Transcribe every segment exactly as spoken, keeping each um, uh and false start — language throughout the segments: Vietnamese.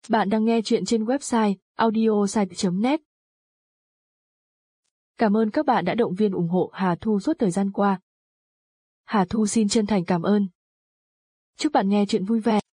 Bạn đang nghe chuyện trên website audiosite chấm net. Cảm ơn các bạn đã động viên ủng hộ Hà Thu suốt thời gian qua. Hà Thu xin chân thành cảm ơn. Chúc bạn nghe chuyện vui vẻ.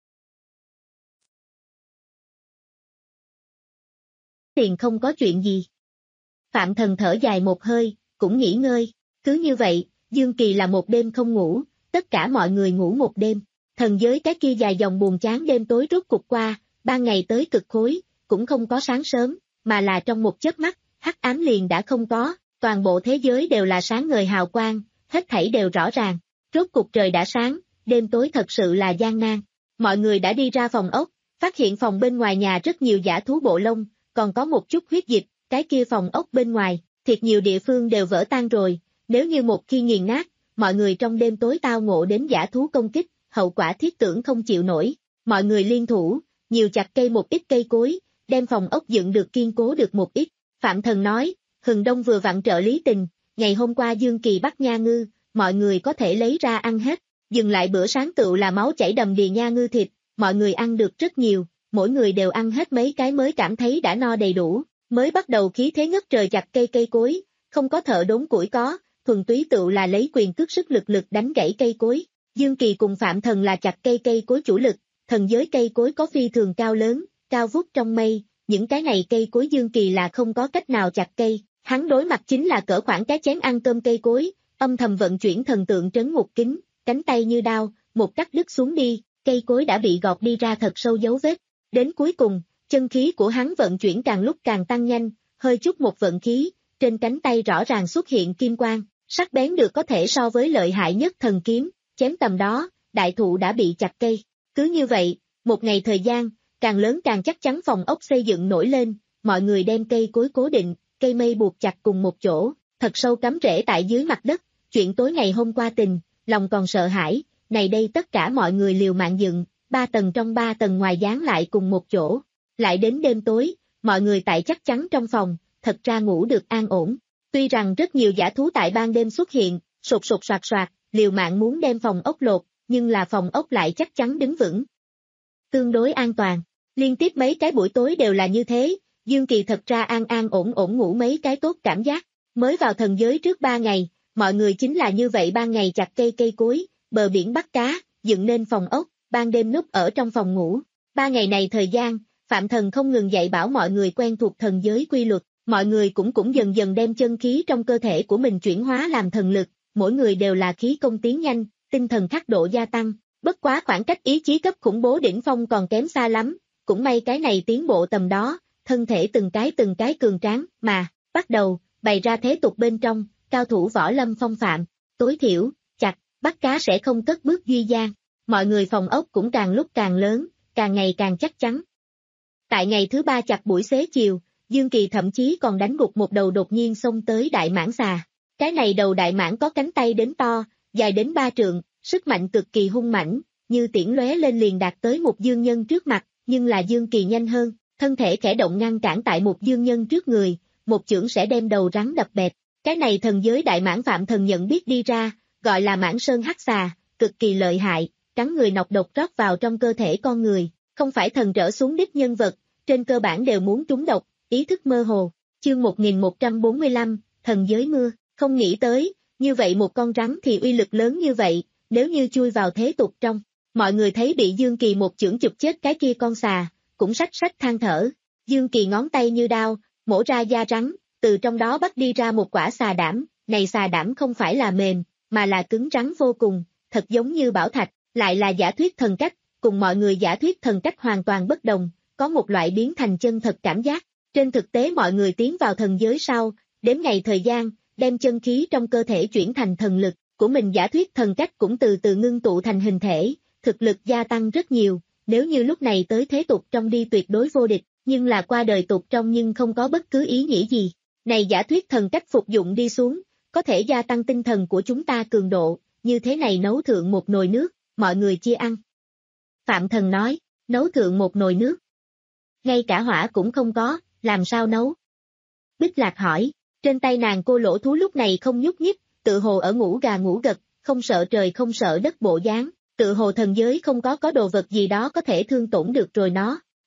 Tiền không có chuyện gì. Phạm Thần thở dài một hơi, cũng nghỉ ngơi. Cứ như vậy, Dương Kỳ là một đêm không ngủ, tất cả mọi người ngủ một đêm. Thần giới cái kia dài dòng buồn chán đêm tối rút cục qua, ban ngày tới cực khối, cũng không có sáng sớm, mà là trong một chớp mắt, hắc ám liền đã không có, toàn bộ thế giới đều là sáng ngời hào quang, hết thảy đều rõ ràng. Rốt cục trời đã sáng, đêm tối thật sự là gian nan. Mọi người đã đi ra phòng ốc, phát hiện phòng bên ngoài nhà rất nhiều dã thú bộ lông, còn có một chút huyết dịch, cái kia phòng ốc bên ngoài, thiệt nhiều địa phương đều vỡ tan rồi, nếu như một khi nghiền nát, mọi người trong đêm tối tao ngộ đến dã thú công kích, hậu quả thiết tưởng không chịu nổi. Mọi người liên thủ, nhiều chặt cây một ít cây cối, đem phòng ốc dựng được kiên cố được một ít. Phạm Thần nói, Hừng Đông vừa vặn trợ lý tình, ngày hôm qua Dương Kỳ bắt nha ngư, mọi người có thể lấy ra ăn hết, dừng lại bữa sáng tựu là máu chảy đầm đìa nha ngư thịt, mọi người ăn được rất nhiều, mỗi người đều ăn hết mấy cái mới cảm thấy đã no đầy đủ, mới bắt đầu khí thế ngất trời chặt cây cây cối, không có thợ đốn củi có, thuần túy tựu là lấy quyền cước sức lực lực đánh gãy cây cối. Dương Kỳ cùng Phạm Thần là chặt cây cây cối chủ lực, thần giới cây cối có phi thường cao lớn, cao vút trong mây, những cái này cây cối Dương Kỳ là không có cách nào chặt cây, hắn đối mặt chính là cỡ khoảng cái chén ăn cơm cây cối, âm thầm vận chuyển thần tượng trấn ngục kính, cánh tay như đao, một cắt đứt xuống đi, cây cối đã bị gọt đi ra thật sâu dấu vết. Đến cuối cùng, chân khí của hắn vận chuyển càng lúc càng tăng nhanh, hơi chút một vận khí, trên cánh tay rõ ràng xuất hiện kim quang, sắc bén được có thể so với lợi hại nhất thần kiếm, chém tầm đó, đại thụ đã bị chặt cây. Cứ như vậy, một ngày thời gian, càng lớn càng chắc chắn phòng ốc xây dựng nổi lên, mọi người đem cây cối cố định, cây mây buộc chặt cùng một chỗ, thật sâu cắm rễ tại dưới mặt đất, chuyện tối ngày hôm qua tình, lòng còn sợ hãi, này đây tất cả mọi người liều mạng dựng, ba tầng trong ba tầng ngoài dán lại cùng một chỗ. Lại đến đêm tối, mọi người tại chắc chắn trong phòng, thật ra ngủ được an ổn. Tuy rằng rất nhiều dã thú tại ban đêm xuất hiện, sột sột soạt soạt, liều mạng muốn đem phòng ốc lột, nhưng là phòng ốc lại chắc chắn đứng vững. Tương đối an toàn, liên tiếp mấy cái buổi tối đều là như thế, Dương Kỳ thật ra an an ổn ổn ngủ mấy cái tốt cảm giác. Mới vào thần giới trước ba ngày, mọi người chính là như vậy ban ngày chặt cây cây cối, bờ biển bắt cá, dựng nên phòng ốc, ban đêm núp ở trong phòng ngủ. Ba ngày này thời gian, Phạm Thần không ngừng dạy bảo mọi người quen thuộc thần giới quy luật, mọi người cũng cũng dần dần đem chân khí trong cơ thể của mình chuyển hóa làm thần lực, mỗi người đều là khí công tiến nhanh, tinh thần khắc độ gia tăng, bất quá khoảng cách ý chí cấp khủng bố đỉnh phong còn kém xa lắm, cũng may cái này tiến bộ tầm đó, thân thể từng cái từng cái cường tráng, mà, bắt đầu, bày ra thế tục bên trong, cao thủ võ lâm phong phạm, tối thiểu, chặt, bắt cá sẽ không cất bước duy gian, mọi người phòng ốc cũng càng lúc càng lớn, càng ngày càng chắc chắn. Tại ngày thứ ba chặt buổi xế chiều, Dương Kỳ thậm chí còn đánh gục một đầu đột nhiên xông tới đại mãng xà. Cái này đầu đại mãng có cánh tay đến to, dài đến ba trượng, sức mạnh cực kỳ hung mãnh, như tiễn lóe lên liền đạt tới một dương nhân trước mặt, nhưng là Dương Kỳ nhanh hơn, thân thể khẽ động ngăn cản tại một dương nhân trước người, một chưởng sẽ đem đầu rắn đập bẹp. Cái này thần giới đại mãng Phạm Thần nhận biết đi ra, gọi là mãng sơn hắc xà, cực kỳ lợi hại, cắn người nọc độc rót vào trong cơ thể con người, không phải thần trở xuống đích nhân vật, trên cơ bản đều muốn trúng độc, ý thức mơ hồ. Chương một nghìn một trăm bốn mươi lăm, thần giới mưa, không nghĩ tới, như vậy một con rắn thì uy lực lớn như vậy, nếu như chui vào thế tục trong, mọi người thấy bị Dương Kỳ một chưởng chụp chết cái kia con xà, cũng sách sách than thở. Dương Kỳ ngón tay như đao, mổ ra da rắn, từ trong đó bắt đi ra một quả xà đảm, này xà đảm không phải là mềm, mà là cứng rắn vô cùng, thật giống như bảo thạch, lại là giả thuyết thần cách, cùng mọi người giả thuyết thần cách hoàn toàn bất đồng, có một loại biến thành chân thật cảm giác. Trên thực tế mọi người tiến vào thần giới sau, đếm ngày thời gian, đem chân khí trong cơ thể chuyển thành thần lực, của mình giả thuyết thần cách cũng từ từ ngưng tụ thành hình thể, thực lực gia tăng rất nhiều, nếu như lúc này tới thế tục trong đi tuyệt đối vô địch, nhưng là qua đời tục trong nhưng không có bất cứ ý nghĩa gì. Này giả thuyết thần cách phục dụng đi xuống, có thể gia tăng tinh thần của chúng ta cường độ, như thế này nấu thượng một nồi nước, mọi người chia ăn. Phạm Thần nói, nấu thượng một nồi nước. Ngay cả hỏa cũng không có, làm sao nấu? Bích Lạc hỏi, trên tay nàng cô lỗ thú lúc này không nhúc nhích, tự hồ ở ngủ gà ngủ gật, không sợ trời không sợ đất bộ dáng, tự hồ thần giới không có có đồ vật gì đó có thể thương tổn được rồi nó.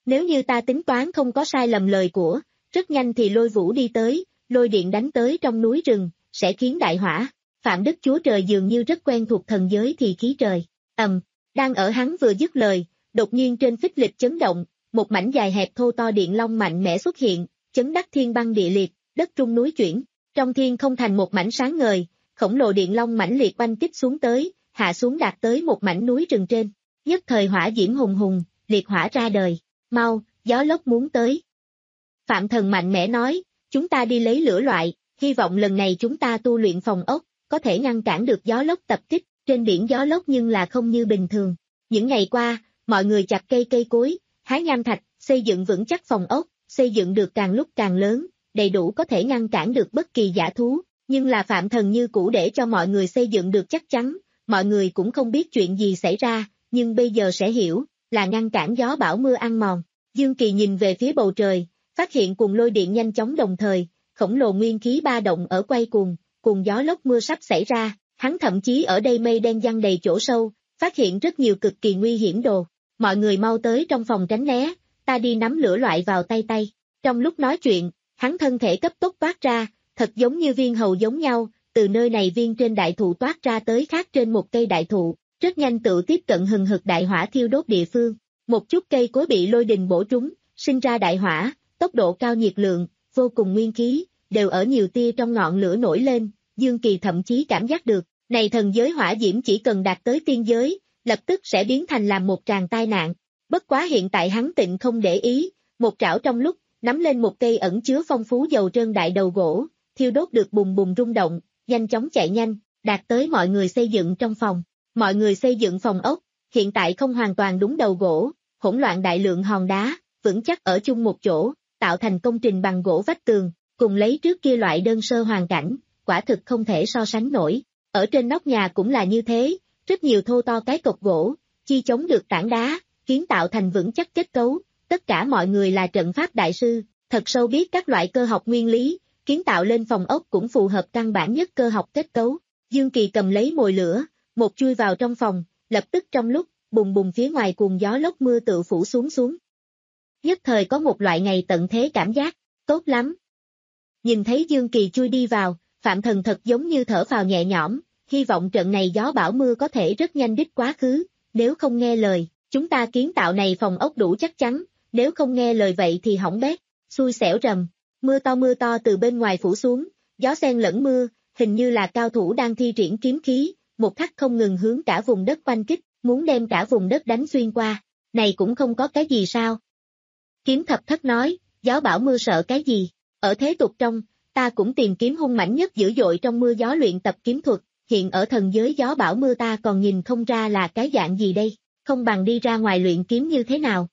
Nếu như ta tính toán không có sai lầm lời của, rất nhanh thì lôi vũ đi tới, lôi điện đánh tới trong núi rừng, sẽ khiến đại hỏa. Phạm Đức Chúa Trời dường như rất quen thuộc thần giới thì khí trời. Ầm, đang ở hắn vừa dứt lời, đột nhiên trên phích lịch chấn động, một mảnh dài hẹp thô to điện long mạnh mẽ xuất hiện, chấn đắc thiên băng địa liệt, đất trung núi chuyển, trong thiên không thành một mảnh sáng ngời, khổng lồ điện long mãnh liệt oanh kích xuống tới, hạ xuống đạt tới một mảnh núi rừng trên, nhất thời hỏa diễm hùng hùng, liệt hỏa ra đời, mau, gió lốc muốn tới. Phạm Thần mạnh mẽ nói, chúng ta đi lấy lửa loại, hy vọng lần này chúng ta tu luyện phòng ốc, có thể ngăn cản được gió lốc tập kích, trên biển gió lốc nhưng là không như bình thường. Những ngày qua, mọi người chặt cây cây cối, hái nham thạch, xây dựng vững chắc phòng ốc, xây dựng được càng lúc càng lớn, đầy đủ có thể ngăn cản được bất kỳ dã thú, nhưng là Phạm Thần như cũ để cho mọi người xây dựng được chắc chắn, mọi người cũng không biết chuyện gì xảy ra, nhưng bây giờ sẽ hiểu, là ngăn cản gió bão mưa ăn mòn. Dương Kỳ nhìn về phía bầu trời, phát hiện cùng lôi điện nhanh chóng đồng thời, khổng lồ nguyên khí ba động ở quay cuồng, cùng gió lốc mưa sắp xảy ra, hắn thậm chí ở đây mây đen giăng đầy chỗ sâu, phát hiện rất nhiều cực kỳ nguy hiểm đồ. Mọi người mau tới trong phòng tránh né, ta đi nắm lửa loại vào tay tay. Trong lúc nói chuyện, hắn thân thể cấp tốc toát ra, thật giống như viên hầu giống nhau, từ nơi này viên trên đại thụ toát ra tới khác trên một cây đại thụ, rất nhanh tự tiếp cận hừng hực đại hỏa thiêu đốt địa phương. Một chút cây cối bị lôi đình bổ trúng, sinh ra đại hỏa, tốc độ cao nhiệt lượng, vô cùng nguyên khí, đều ở nhiều tia trong ngọn lửa nổi lên, Dương Kỳ thậm chí cảm giác được, này thần giới hỏa diễm chỉ cần đạt tới tiên giới, lập tức sẽ biến thành làm một tràng tai nạn. Bất quá hiện tại hắn tịnh không để ý, một trảo trong lúc, nắm lên một cây ẩn chứa phong phú dầu trơn đại đầu gỗ, thiêu đốt được bùng bùng rung động, nhanh chóng chạy nhanh, đạt tới mọi người xây dựng trong phòng. Mọi người xây dựng phòng ốc, hiện tại không hoàn toàn đúng đầu gỗ, hỗn loạn đại lượng hòn đá, vững chắc ở chung một chỗ, tạo thành công trình bằng gỗ vách tường, cùng lấy trước kia loại đơn sơ hoàn cảnh, quả thực không thể so sánh nổi. Ở trên nóc nhà cũng là như thế, rất nhiều thô to cái cột gỗ, chi chống được tảng đá, kiến tạo thành vững chắc kết cấu, tất cả mọi người là trận pháp đại sư, thật sâu biết các loại cơ học nguyên lý, kiến tạo lên phòng ốc cũng phù hợp căn bản nhất cơ học kết cấu. Dương Kỳ cầm lấy mồi lửa, một chui vào trong phòng, lập tức trong lúc, bùng bùng phía ngoài cuồng gió lốc mưa tự phủ xuống xuống. Nhất thời có một loại ngày tận thế cảm giác, tốt lắm. Nhìn thấy Dương Kỳ chui đi vào, Phạm Thần thật giống như thở phào nhẹ nhõm, hy vọng trận này gió bão mưa có thể rất nhanh đích quá khứ, nếu không nghe lời, chúng ta kiến tạo này phòng ốc đủ chắc chắn, nếu không nghe lời vậy thì hỏng bét, xui xẻo rầm, mưa to mưa to từ bên ngoài phủ xuống, gió xen lẫn mưa, hình như là cao thủ đang thi triển kiếm khí, một khắc không ngừng hướng cả vùng đất quanh kích, muốn đem cả vùng đất đánh xuyên qua, này cũng không có cái gì sao. Kiếm Thập Thất nói, gió bão mưa sợ cái gì, ở thế tục trong, ta cũng tìm kiếm hung mãnh nhất dữ dội trong mưa gió luyện tập kiếm thuật, hiện ở thần giới gió bão mưa ta còn nhìn không ra là cái dạng gì đây, không bằng đi ra ngoài luyện kiếm như thế nào.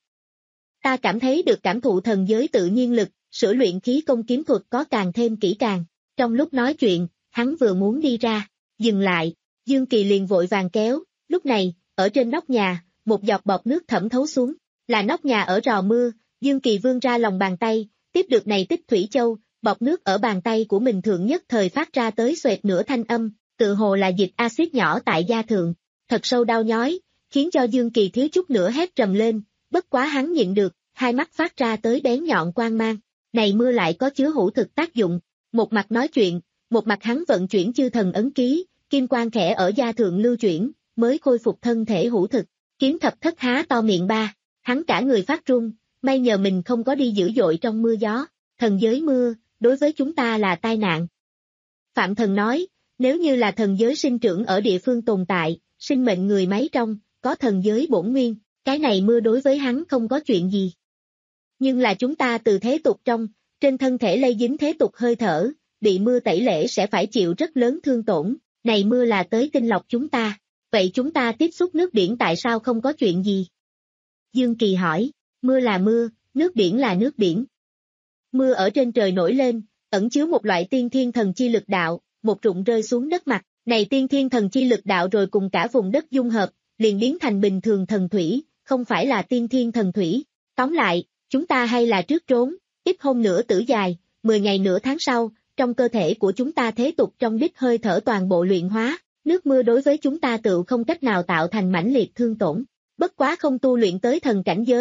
Ta cảm thấy được cảm thụ thần giới tự nhiên lực, sửa luyện khí công kiếm thuật có càng thêm kỹ càng, trong lúc nói chuyện, hắn vừa muốn đi ra, dừng lại, Dương Kỳ liền vội vàng kéo, lúc này, ở trên nóc nhà, một giọt bọt nước thẩm thấu xuống, là nóc nhà ở rò mưa, Dương Kỳ vươn ra lòng bàn tay, tiếp được này tích thủy châu, bọt nước ở bàn tay của mình thượng nhất thời phát ra tới xoẹt nửa thanh âm, tự hồ là dịch axit nhỏ tại da thượng, thật sâu đau nhói, khiến cho Dương Kỳ thiếu chút nữa hét trầm lên, bất quá hắn nhịn được, hai mắt phát ra tới bén nhọn quang mang, này mưa lại có chứa hữu thực tác dụng, một mặt nói chuyện, một mặt hắn vận chuyển chư thần ấn ký, kim quang khẽ ở da thượng lưu chuyển, mới khôi phục thân thể hữu thực, Kiếm Thập Thất há to miệng ba, hắn cả người phát run, may nhờ mình không có đi dữ dội trong mưa gió, thần giới mưa, đối với chúng ta là tai nạn. Phạm Thần nói, nếu như là thần giới sinh trưởng ở địa phương tồn tại, sinh mệnh người máy trong, có thần giới bổn nguyên, cái này mưa đối với hắn không có chuyện gì. Nhưng là chúng ta từ thế tục trong, trên thân thể lây dính thế tục hơi thở, bị mưa tẩy lễ sẽ phải chịu rất lớn thương tổn, này mưa là tới tinh lọc chúng ta, vậy chúng ta tiếp xúc nước biển tại sao không có chuyện gì? Dương Kỳ hỏi, mưa là mưa, nước biển là nước biển. Mưa ở trên trời nổi lên, ẩn chứa một loại tiên thiên thần chi lực đạo, một rụng rơi xuống đất mặt, này tiên thiên thần chi lực đạo rồi cùng cả vùng đất dung hợp, liền biến thành bình thường thần thủy, không phải là tiên thiên thần thủy. Tóm lại, chúng ta hay là trước trốn, ít hôm nữa tử dài, mười ngày nửa tháng sau, trong cơ thể của chúng ta thế tục trong đích hơi thở toàn bộ luyện hóa, nước mưa đối với chúng ta tự không cách nào tạo thành mãnh liệt thương tổn. Bất quá không tu luyện tới thần cảnh giới,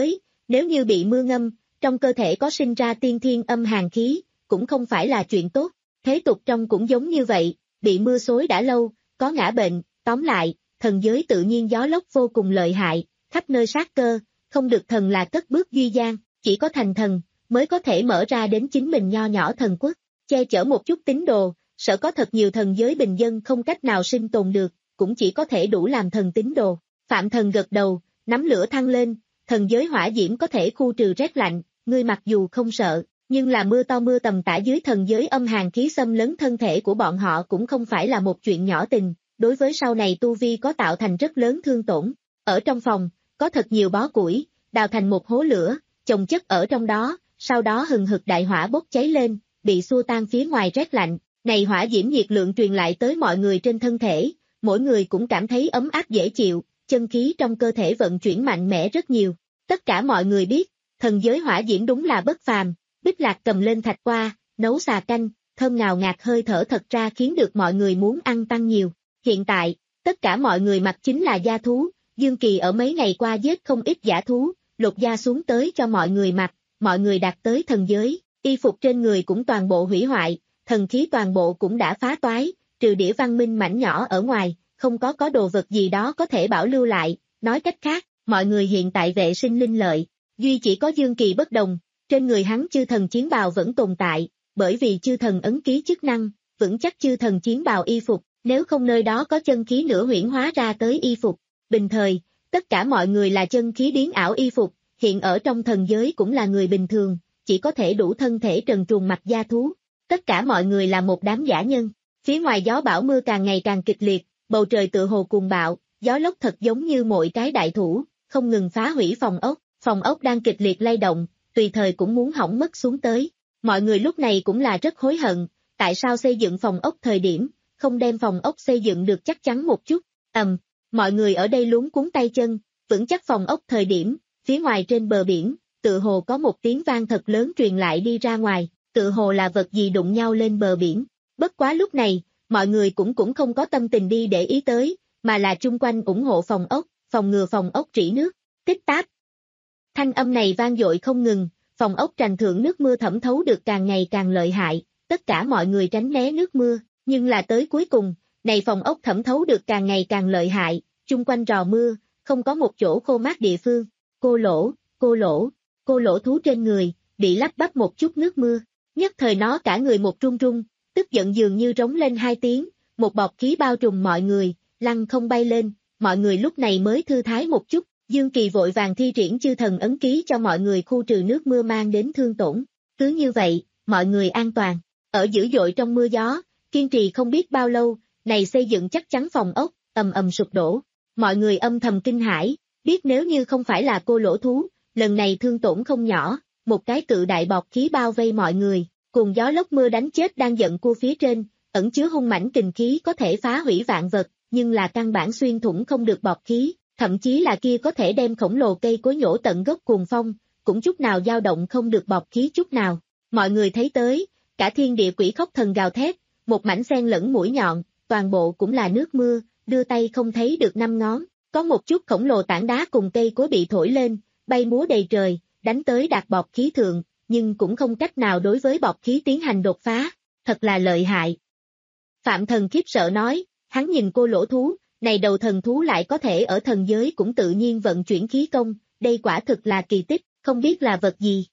Nếu như bị mưa ngâm, trong cơ thể có sinh ra tiên thiên âm hàn khí, cũng không phải là chuyện tốt. Thế tục trong cũng giống như vậy, bị mưa xối đã lâu, có ngã bệnh, tóm lại, thần giới tự nhiên gió lốc vô cùng lợi hại, khắp nơi sát cơ, không được thần là cất bước duy gian, chỉ có thành thần, mới có thể mở ra đến chính mình nho nhỏ thần quốc, che chở một chút tín đồ, sợ có thật nhiều thần giới bình dân không cách nào sinh tồn được, cũng chỉ có thể đủ làm thần tín đồ. Phạm Thần gật đầu, nắm lửa thăng lên, thần giới hỏa diễm có thể khu trừ rét lạnh, ngươi mặc dù không sợ, nhưng là mưa to mưa tầm tã dưới thần giới âm hàn khí xâm lấn thân thể của bọn họ cũng không phải là một chuyện nhỏ tình, đối với sau này tu vi có tạo thành rất lớn thương tổn. Ở trong phòng, có thật nhiều bó củi, đào thành một hố lửa, chồng chất ở trong đó, sau đó hừng hực đại hỏa bốc cháy lên, bị xua tan phía ngoài rét lạnh, này hỏa diễm nhiệt lượng truyền lại tới mọi người trên thân thể, mỗi người cũng cảm thấy ấm áp dễ chịu, chân khí trong cơ thể vận chuyển mạnh mẽ rất nhiều. Tất cả mọi người biết, thần giới hỏa diễm đúng là bất phàm, Bích Lạc cầm lên thạch qua, nấu xà canh, thơm ngào ngạt hơi thở thật ra khiến được mọi người muốn ăn tăng nhiều. Hiện tại, tất cả mọi người mặc chính là da thú, Dương Kỳ ở mấy ngày qua giết không ít giả thú, lột da xuống tới cho mọi người mặc, mọi người đạt tới thần giới, y phục trên người cũng toàn bộ hủy hoại, thần khí toàn bộ cũng đã phá toái, trừ đĩa văn minh mảnh nhỏ ở ngoài, không có có đồ vật gì đó có thể bảo lưu lại, nói cách khác, mọi người hiện tại vệ sinh linh lợi, duy chỉ có Dương Kỳ bất đồng, trên người hắn chư thần chiến bào vẫn tồn tại, bởi vì chư thần ấn ký chức năng, vững chắc chư thần chiến bào y phục, nếu không nơi đó có chân khí nữa huyễn hóa ra tới y phục. Bình thời, tất cả mọi người là chân khí biến ảo y phục, hiện ở trong thần giới cũng là người bình thường, chỉ có thể đủ thân thể trần truồng mặc da thú. Tất cả mọi người là một đám giả nhân. Phía ngoài gió bão mưa càng ngày càng kịch liệt, bầu trời tựa hồ cuồng bạo, gió lốc thật giống như mỗi cái đại thủ, không ngừng phá hủy phòng ốc, phòng ốc đang kịch liệt lay động, tùy thời cũng muốn hỏng mất xuống tới. Mọi người lúc này cũng là rất hối hận, tại sao xây dựng phòng ốc thời điểm, không đem phòng ốc xây dựng được chắc chắn một chút. Ầm, mọi người ở đây luống cuống tay chân, vững chắc phòng ốc thời điểm, phía ngoài trên bờ biển, tựa hồ có một tiếng vang thật lớn truyền lại đi ra ngoài, tựa hồ là vật gì đụng nhau lên bờ biển. Bất quá lúc này, mọi người cũng cũng không có tâm tình đi để ý tới, mà là chung quanh ủng hộ phòng ốc, phòng ngừa phòng ốc rỉ nước. Tích táp. Thanh âm này vang dội không ngừng, phòng ốc trành thượng nước mưa thẩm thấu được càng ngày càng lợi hại, tất cả mọi người tránh né nước mưa, nhưng là tới cuối cùng, này phòng ốc thẩm thấu được càng ngày càng lợi hại, chung quanh rò mưa, không có một chỗ khô mát địa phương. Cô lỗ, cô lỗ, cô lỗ thú trên người, bị lắp bắp một chút nước mưa, nhất thời nó cả người một run run, tức giận dường như rống lên hai tiếng, một bọt khí bao trùm mọi người, lăn không bay lên, mọi người lúc này mới thư thái một chút. Dương Kỳ vội vàng thi triển chư thần ấn ký cho mọi người khu trừ nước mưa mang đến thương tổn. Cứ như vậy, mọi người an toàn. Ở dữ dội trong mưa gió, kiên trì không biết bao lâu, này xây dựng chắc chắn phòng ốc, ầm ầm sụp đổ. Mọi người âm thầm kinh hãi, biết nếu như không phải là cô lỗ thú, lần này thương tổn không nhỏ, một cái cự đại bọt khí bao vây mọi người, cùng gió lốc mưa đánh chết đang giận cua phía trên, ẩn chứa hung mãnh kình khí có thể phá hủy vạn vật, nhưng là căn bản xuyên thủng không được bọt khí. Thậm chí là kia có thể đem khổng lồ cây cối nhổ tận gốc cuồng phong, cũng chút nào dao động không được bọt khí chút nào. Mọi người thấy tới, cả thiên địa quỷ khóc thần gào thét, một mảnh xen lẫn mũi nhọn, toàn bộ cũng là nước mưa, đưa tay không thấy được năm ngón, có một chút khổng lồ tảng đá cùng cây cối bị thổi lên, bay múa đầy trời, đánh tới đạt bọt khí thượng, nhưng cũng không cách nào đối với bọt khí tiến hành đột phá, thật là lợi hại. Phạm Thần khiếp sợ nói, hắn nhìn cô lỗ thú, này đầu thần thú lại có thể ở thần giới cũng tự nhiên vận chuyển khí công, đây quả thực là kỳ tích, không biết là vật gì.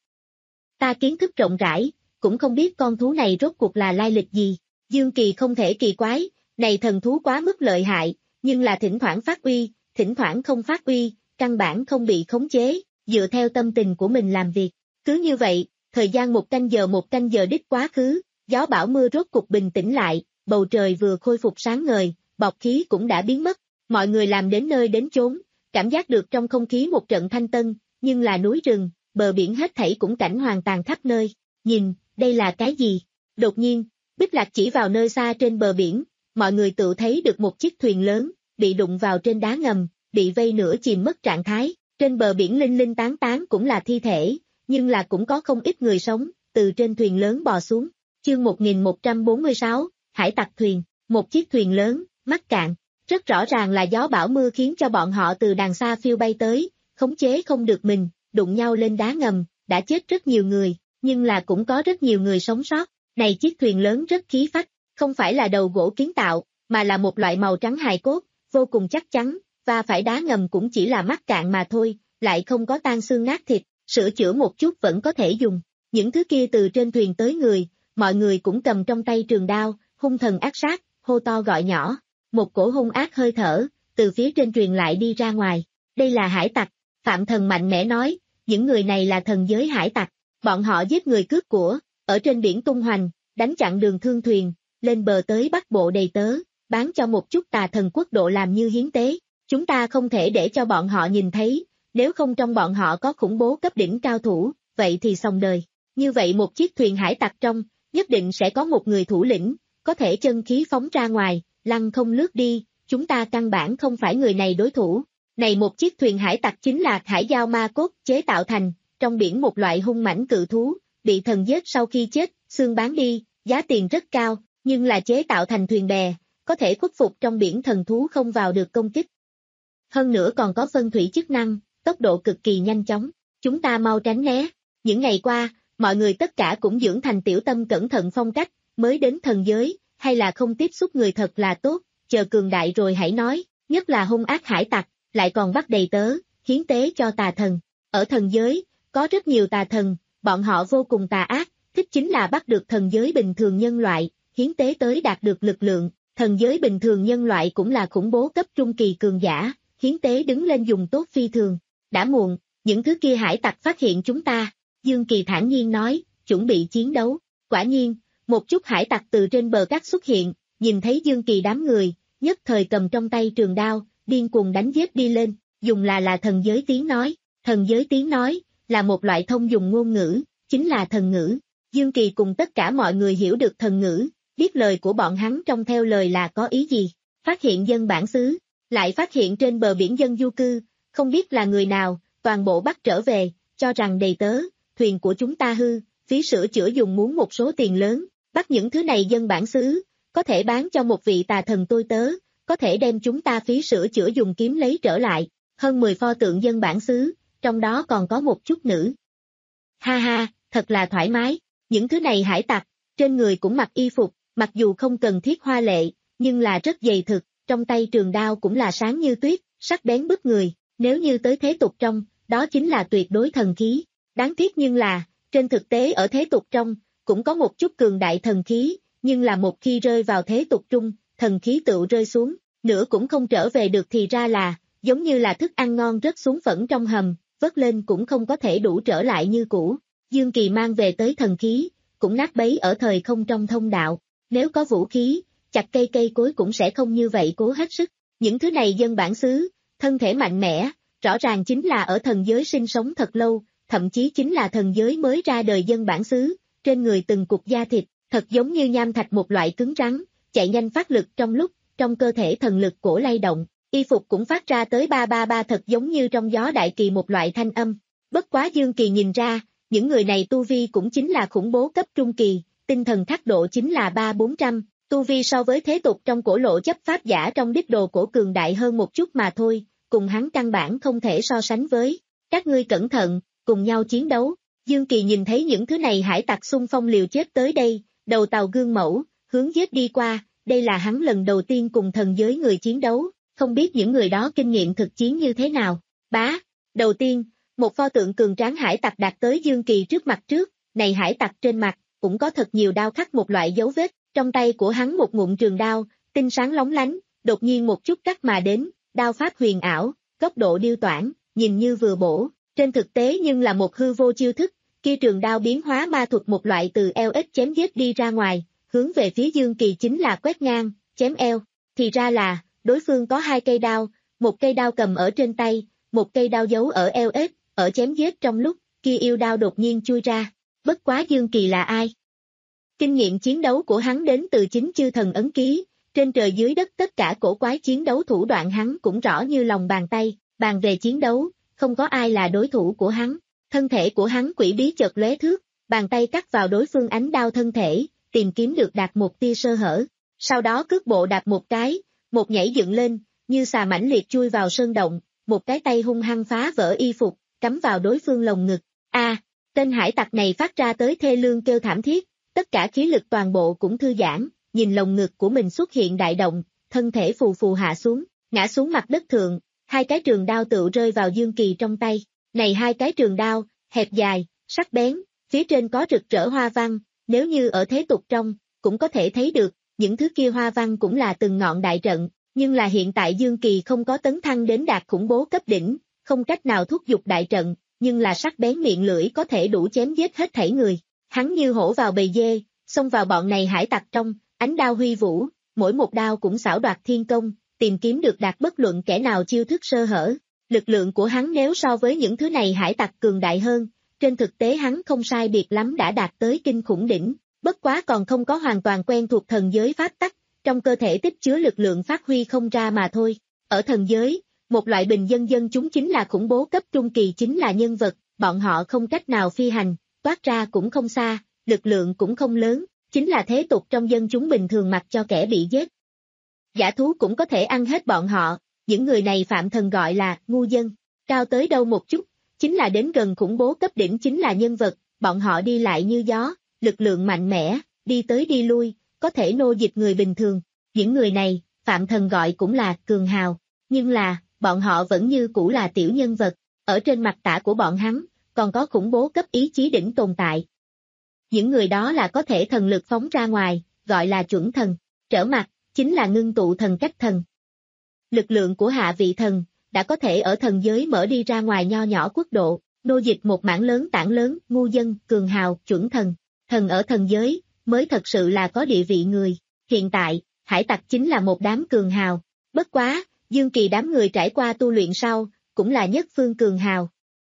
Ta kiến thức rộng rãi, cũng không biết con thú này rốt cuộc là lai lịch gì. Dương Kỳ không thể kỳ quái, này thần thú quá mức lợi hại, nhưng là thỉnh thoảng phát uy, thỉnh thoảng không phát uy, căn bản không bị khống chế, dựa theo tâm tình của mình làm việc. Cứ như vậy, thời gian một canh giờ một canh giờ đích quá khứ, gió bão mưa rốt cục bình tĩnh lại, bầu trời vừa khôi phục sáng ngời, bọt khí cũng đã biến mất, mọi người làm đến nơi đến chốn, cảm giác được trong không khí một trận thanh tân, nhưng là núi rừng, bờ biển hết thảy cũng cảnh hoàn toàn khắp nơi. Nhìn, đây là cái gì? Đột nhiên, Bích Lạc chỉ vào nơi xa trên bờ biển, mọi người tự thấy được một chiếc thuyền lớn, bị đụng vào trên đá ngầm, bị vây nửa chìm mất trạng thái, trên bờ biển linh linh tán tán cũng là thi thể, nhưng là cũng có không ít người sống, từ trên thuyền lớn bò xuống. Chương một nghìn một trăm bốn mươi sáu, Hải tặc thuyền, một chiếc thuyền lớn, mắc cạn, rất rõ ràng là gió bão mưa khiến cho bọn họ từ đàng xa phiêu bay tới, khống chế không được mình, đụng nhau lên đá ngầm, đã chết rất nhiều người, nhưng là cũng có rất nhiều người sống sót. Này chiếc thuyền lớn rất khí phách, không phải là đầu gỗ kiến tạo, mà là một loại màu trắng hài cốt, vô cùng chắc chắn, và phải đá ngầm cũng chỉ là mắc cạn mà thôi, lại không có tan xương nát thịt, sửa chữa một chút vẫn có thể dùng. Những thứ kia từ trên thuyền tới người, mọi người cũng cầm trong tay trường đao, hung thần ác sát, hô to gọi nhỏ. Một cổ hung ác hơi thở, từ phía trên truyền lại đi ra ngoài. Đây là hải tặc, Phạm Thần mạnh mẽ nói, những người này là thần giới hải tặc, bọn họ giết người cướp của, ở trên biển tung hoành, đánh chặn đường thương thuyền, lên bờ tới bắt bộ đầy tớ, bán cho một chút tà thần quốc độ làm như hiến tế. Chúng ta không thể để cho bọn họ nhìn thấy, nếu không trong bọn họ có khủng bố cấp đỉnh cao thủ, vậy thì xong đời. Như vậy một chiếc thuyền hải tặc trong, nhất định sẽ có một người thủ lĩnh, có thể chân khí phóng ra ngoài, lăng không lướt đi, chúng ta căn bản không phải người này đối thủ. Này một chiếc thuyền hải tặc chính là hải giao ma cốt chế tạo thành, trong biển một loại hung mãnh cự thú, bị thần giết sau khi chết, xương bán đi, giá tiền rất cao, nhưng là chế tạo thành thuyền bè, có thể khuất phục trong biển thần thú không vào được công kích. Hơn nữa còn có phân thủy chức năng, tốc độ cực kỳ nhanh chóng, chúng ta mau tránh né. Những ngày qua, mọi người tất cả cũng dưỡng thành tiểu tâm cẩn thận phong cách, mới đến thần giới, hay là không tiếp xúc người thật là tốt, chờ cường đại rồi hãy nói, nhất là hung ác hải tặc, lại còn bắt đầy tớ, hiến tế cho tà thần. Ở thần giới, có rất nhiều tà thần, bọn họ vô cùng tà ác, thích chính là bắt được thần giới bình thường nhân loại, hiến tế tới đạt được lực lượng, thần giới bình thường nhân loại cũng là khủng bố cấp trung kỳ cường giả, hiến tế đứng lên dùng tốt phi thường. Đã muộn, những thứ kia hải tặc phát hiện chúng ta, Dương Kỳ thản nhiên nói, chuẩn bị chiến đấu. Quả nhiên, một chút hải tặc từ trên bờ cát xuất hiện, nhìn thấy Dương Kỳ đám người, nhất thời cầm trong tay trường đao, điên cuồng đánh giết đi lên, dùng là là thần giới tiếng nói. Thần giới tiếng nói, là một loại thông dùng ngôn ngữ, chính là thần ngữ. Dương Kỳ cùng tất cả mọi người hiểu được thần ngữ, biết lời của bọn hắn trong theo lời là có ý gì. Phát hiện dân bản xứ, lại phát hiện trên bờ biển dân du cư, không biết là người nào, toàn bộ bắt trở về, cho rằng đầy tớ, thuyền của chúng ta hư, phí sửa chữa dùng muốn một số tiền lớn, bắt những thứ này dân bản xứ, có thể bán cho một vị tà thần tôi tớ, có thể đem chúng ta phí sửa chữa dùng kiếm lấy trở lại, hơn mười pho tượng dân bản xứ, trong đó còn có một chút nữ. Ha ha, thật là thoải mái, những thứ này hải tặc, trên người cũng mặc y phục, mặc dù không cần thiết hoa lệ, nhưng là rất dày thực, trong tay trường đao cũng là sáng như tuyết, sắc bén bức người, nếu như tới thế tục trong, đó chính là tuyệt đối thần khí. Đáng tiếc nhưng là, trên thực tế ở thế tục trong, cũng có một chút cường đại thần khí, nhưng là một khi rơi vào thế tục trung, thần khí tựu rơi xuống, nữa cũng không trở về được thì ra là, giống như là thức ăn ngon rớt xuống phẫn trong hầm, vớt lên cũng không có thể đủ trở lại như cũ. Dương Kỳ mang về tới thần khí, cũng nát bấy ở thời không trong thông đạo, nếu có vũ khí, chặt cây cây cối cũng sẽ không như vậy cố hết sức. Những thứ này dân bản xứ, thân thể mạnh mẽ, rõ ràng chính là ở thần giới sinh sống thật lâu, thậm chí chính là thần giới mới ra đời dân bản xứ, trên người từng cục da thịt, thật giống như nham thạch một loại cứng rắn, chạy nhanh phát lực trong lúc, trong cơ thể thần lực cổ lay động, y phục cũng phát ra tới ba ba ba thật giống như trong gió đại kỳ một loại thanh âm. Bất quá Dương Kỳ nhìn ra, những người này tu vi cũng chính là khủng bố cấp trung kỳ, tinh thần thác độ chính là ba bốn trăm, tu vi so với thế tục trong cổ lộ chấp pháp giả trong đích đồ cổ cường đại hơn một chút mà thôi, cùng hắn căn bản không thể so sánh với. Các ngươi cẩn thận, cùng nhau chiến đấu. Dương Kỳ nhìn thấy những thứ này hải tặc xung phong liều chết tới đây, đầu tàu gương mẫu, hướng giết đi qua, đây là hắn lần đầu tiên cùng thần giới người chiến đấu, không biết những người đó kinh nghiệm thực chiến như thế nào. Bá, đầu tiên, một pho tượng cường tráng hải tặc đạt tới Dương Kỳ trước mặt trước, này hải tặc trên mặt, cũng có thật nhiều đao khắc một loại dấu vết, trong tay của hắn một ngụm trường đao, tinh sáng lóng lánh, đột nhiên một chút cắt mà đến, đao pháp huyền ảo, góc độ điêu toản, nhìn như vừa bổ, trên thực tế nhưng là một hư vô chiêu thức, kia trường đao biến hóa ma thuật một loại từ eo ếch chém giết đi ra ngoài, hướng về phía Dương Kỳ chính là quét ngang, chém eo, thì ra là, đối phương có hai cây đao, một cây đao cầm ở trên tay, một cây đao giấu ở eo ếch, ở chém giết trong lúc, kia yêu đao đột nhiên chui ra, bất quá Dương Kỳ là ai? Kinh nghiệm chiến đấu của hắn đến từ chính chư thần ấn ký, trên trời dưới đất tất cả cổ quái chiến đấu thủ đoạn hắn cũng rõ như lòng bàn tay, bàn về chiến đấu, không có ai là đối thủ của hắn, thân thể của hắn quỷ bí chợt lóe thước, bàn tay cắt vào đối phương ánh đao thân thể, tìm kiếm được đạt một tia sơ hở, sau đó cước bộ đạp một cái, một nhảy dựng lên, như xà mãnh liệt chui vào sơn động, một cái tay hung hăng phá vỡ y phục, cắm vào đối phương lồng ngực. A, tên hải tặc này phát ra tới thê lương kêu thảm thiết, tất cả khí lực toàn bộ cũng thư giãn, nhìn lồng ngực của mình xuất hiện đại động, thân thể phù phù hạ xuống, ngã xuống mặt đất thượng, hai cái trường đao tựu rơi vào Dương Kỳ trong tay. Này hai cái trường đao, hẹp dài, sắc bén, phía trên có rực rỡ hoa văn, nếu như ở thế tục trong, cũng có thể thấy được, những thứ kia hoa văn cũng là từng ngọn đại trận, nhưng là hiện tại Dương Kỳ không có tấn thăng đến đạt khủng bố cấp đỉnh, không cách nào thúc giục đại trận, nhưng là sắc bén miệng lưỡi có thể đủ chém giết hết thảy người. Hắn như hổ vào bầy dê, xông vào bọn này hải tặc trong, ánh đao huy vũ, mỗi một đao cũng xảo đoạt thiên công, tìm kiếm được đạt bất luận kẻ nào chiêu thức sơ hở. Lực lượng của hắn nếu so với những thứ này hải tặc cường đại hơn, trên thực tế hắn không sai biệt lắm đã đạt tới kinh khủng đỉnh, bất quá còn không có hoàn toàn quen thuộc thần giới pháp tắc, trong cơ thể tích chứa lực lượng phát huy không ra mà thôi. Ở thần giới, một loại bình dân dân chúng chính là khủng bố cấp trung kỳ chính là nhân vật, bọn họ không cách nào phi hành, toát ra cũng không xa, lực lượng cũng không lớn, chính là thế tục trong dân chúng bình thường mặc cho kẻ bị giết. Dã thú cũng có thể ăn hết bọn họ, những người này Phạm Thần gọi là ngu dân, cao tới đâu một chút, chính là đến gần khủng bố cấp đỉnh chính là nhân vật, bọn họ đi lại như gió, lực lượng mạnh mẽ, đi tới đi lui, có thể nô dịch người bình thường, những người này, Phạm Thần gọi cũng là cường hào, nhưng là, bọn họ vẫn như cũ là tiểu nhân vật, ở trên mặt tả của bọn hắn, còn có khủng bố cấp ý chí đỉnh tồn tại. Những người đó là có thể thần lực phóng ra ngoài, gọi là chuẩn thần, trở mặt, chính là ngưng tụ thần cách thần. Lực lượng của hạ vị thần, đã có thể ở thần giới mở đi ra ngoài nho nhỏ quốc độ, nô dịch một mảng lớn tảng lớn, ngu dân, cường hào, chuẩn thần, thần ở thần giới, mới thật sự là có địa vị người. Hiện tại, hải tặc chính là một đám cường hào, bất quá, Dương Kỳ đám người trải qua tu luyện sau, cũng là nhất phương cường hào.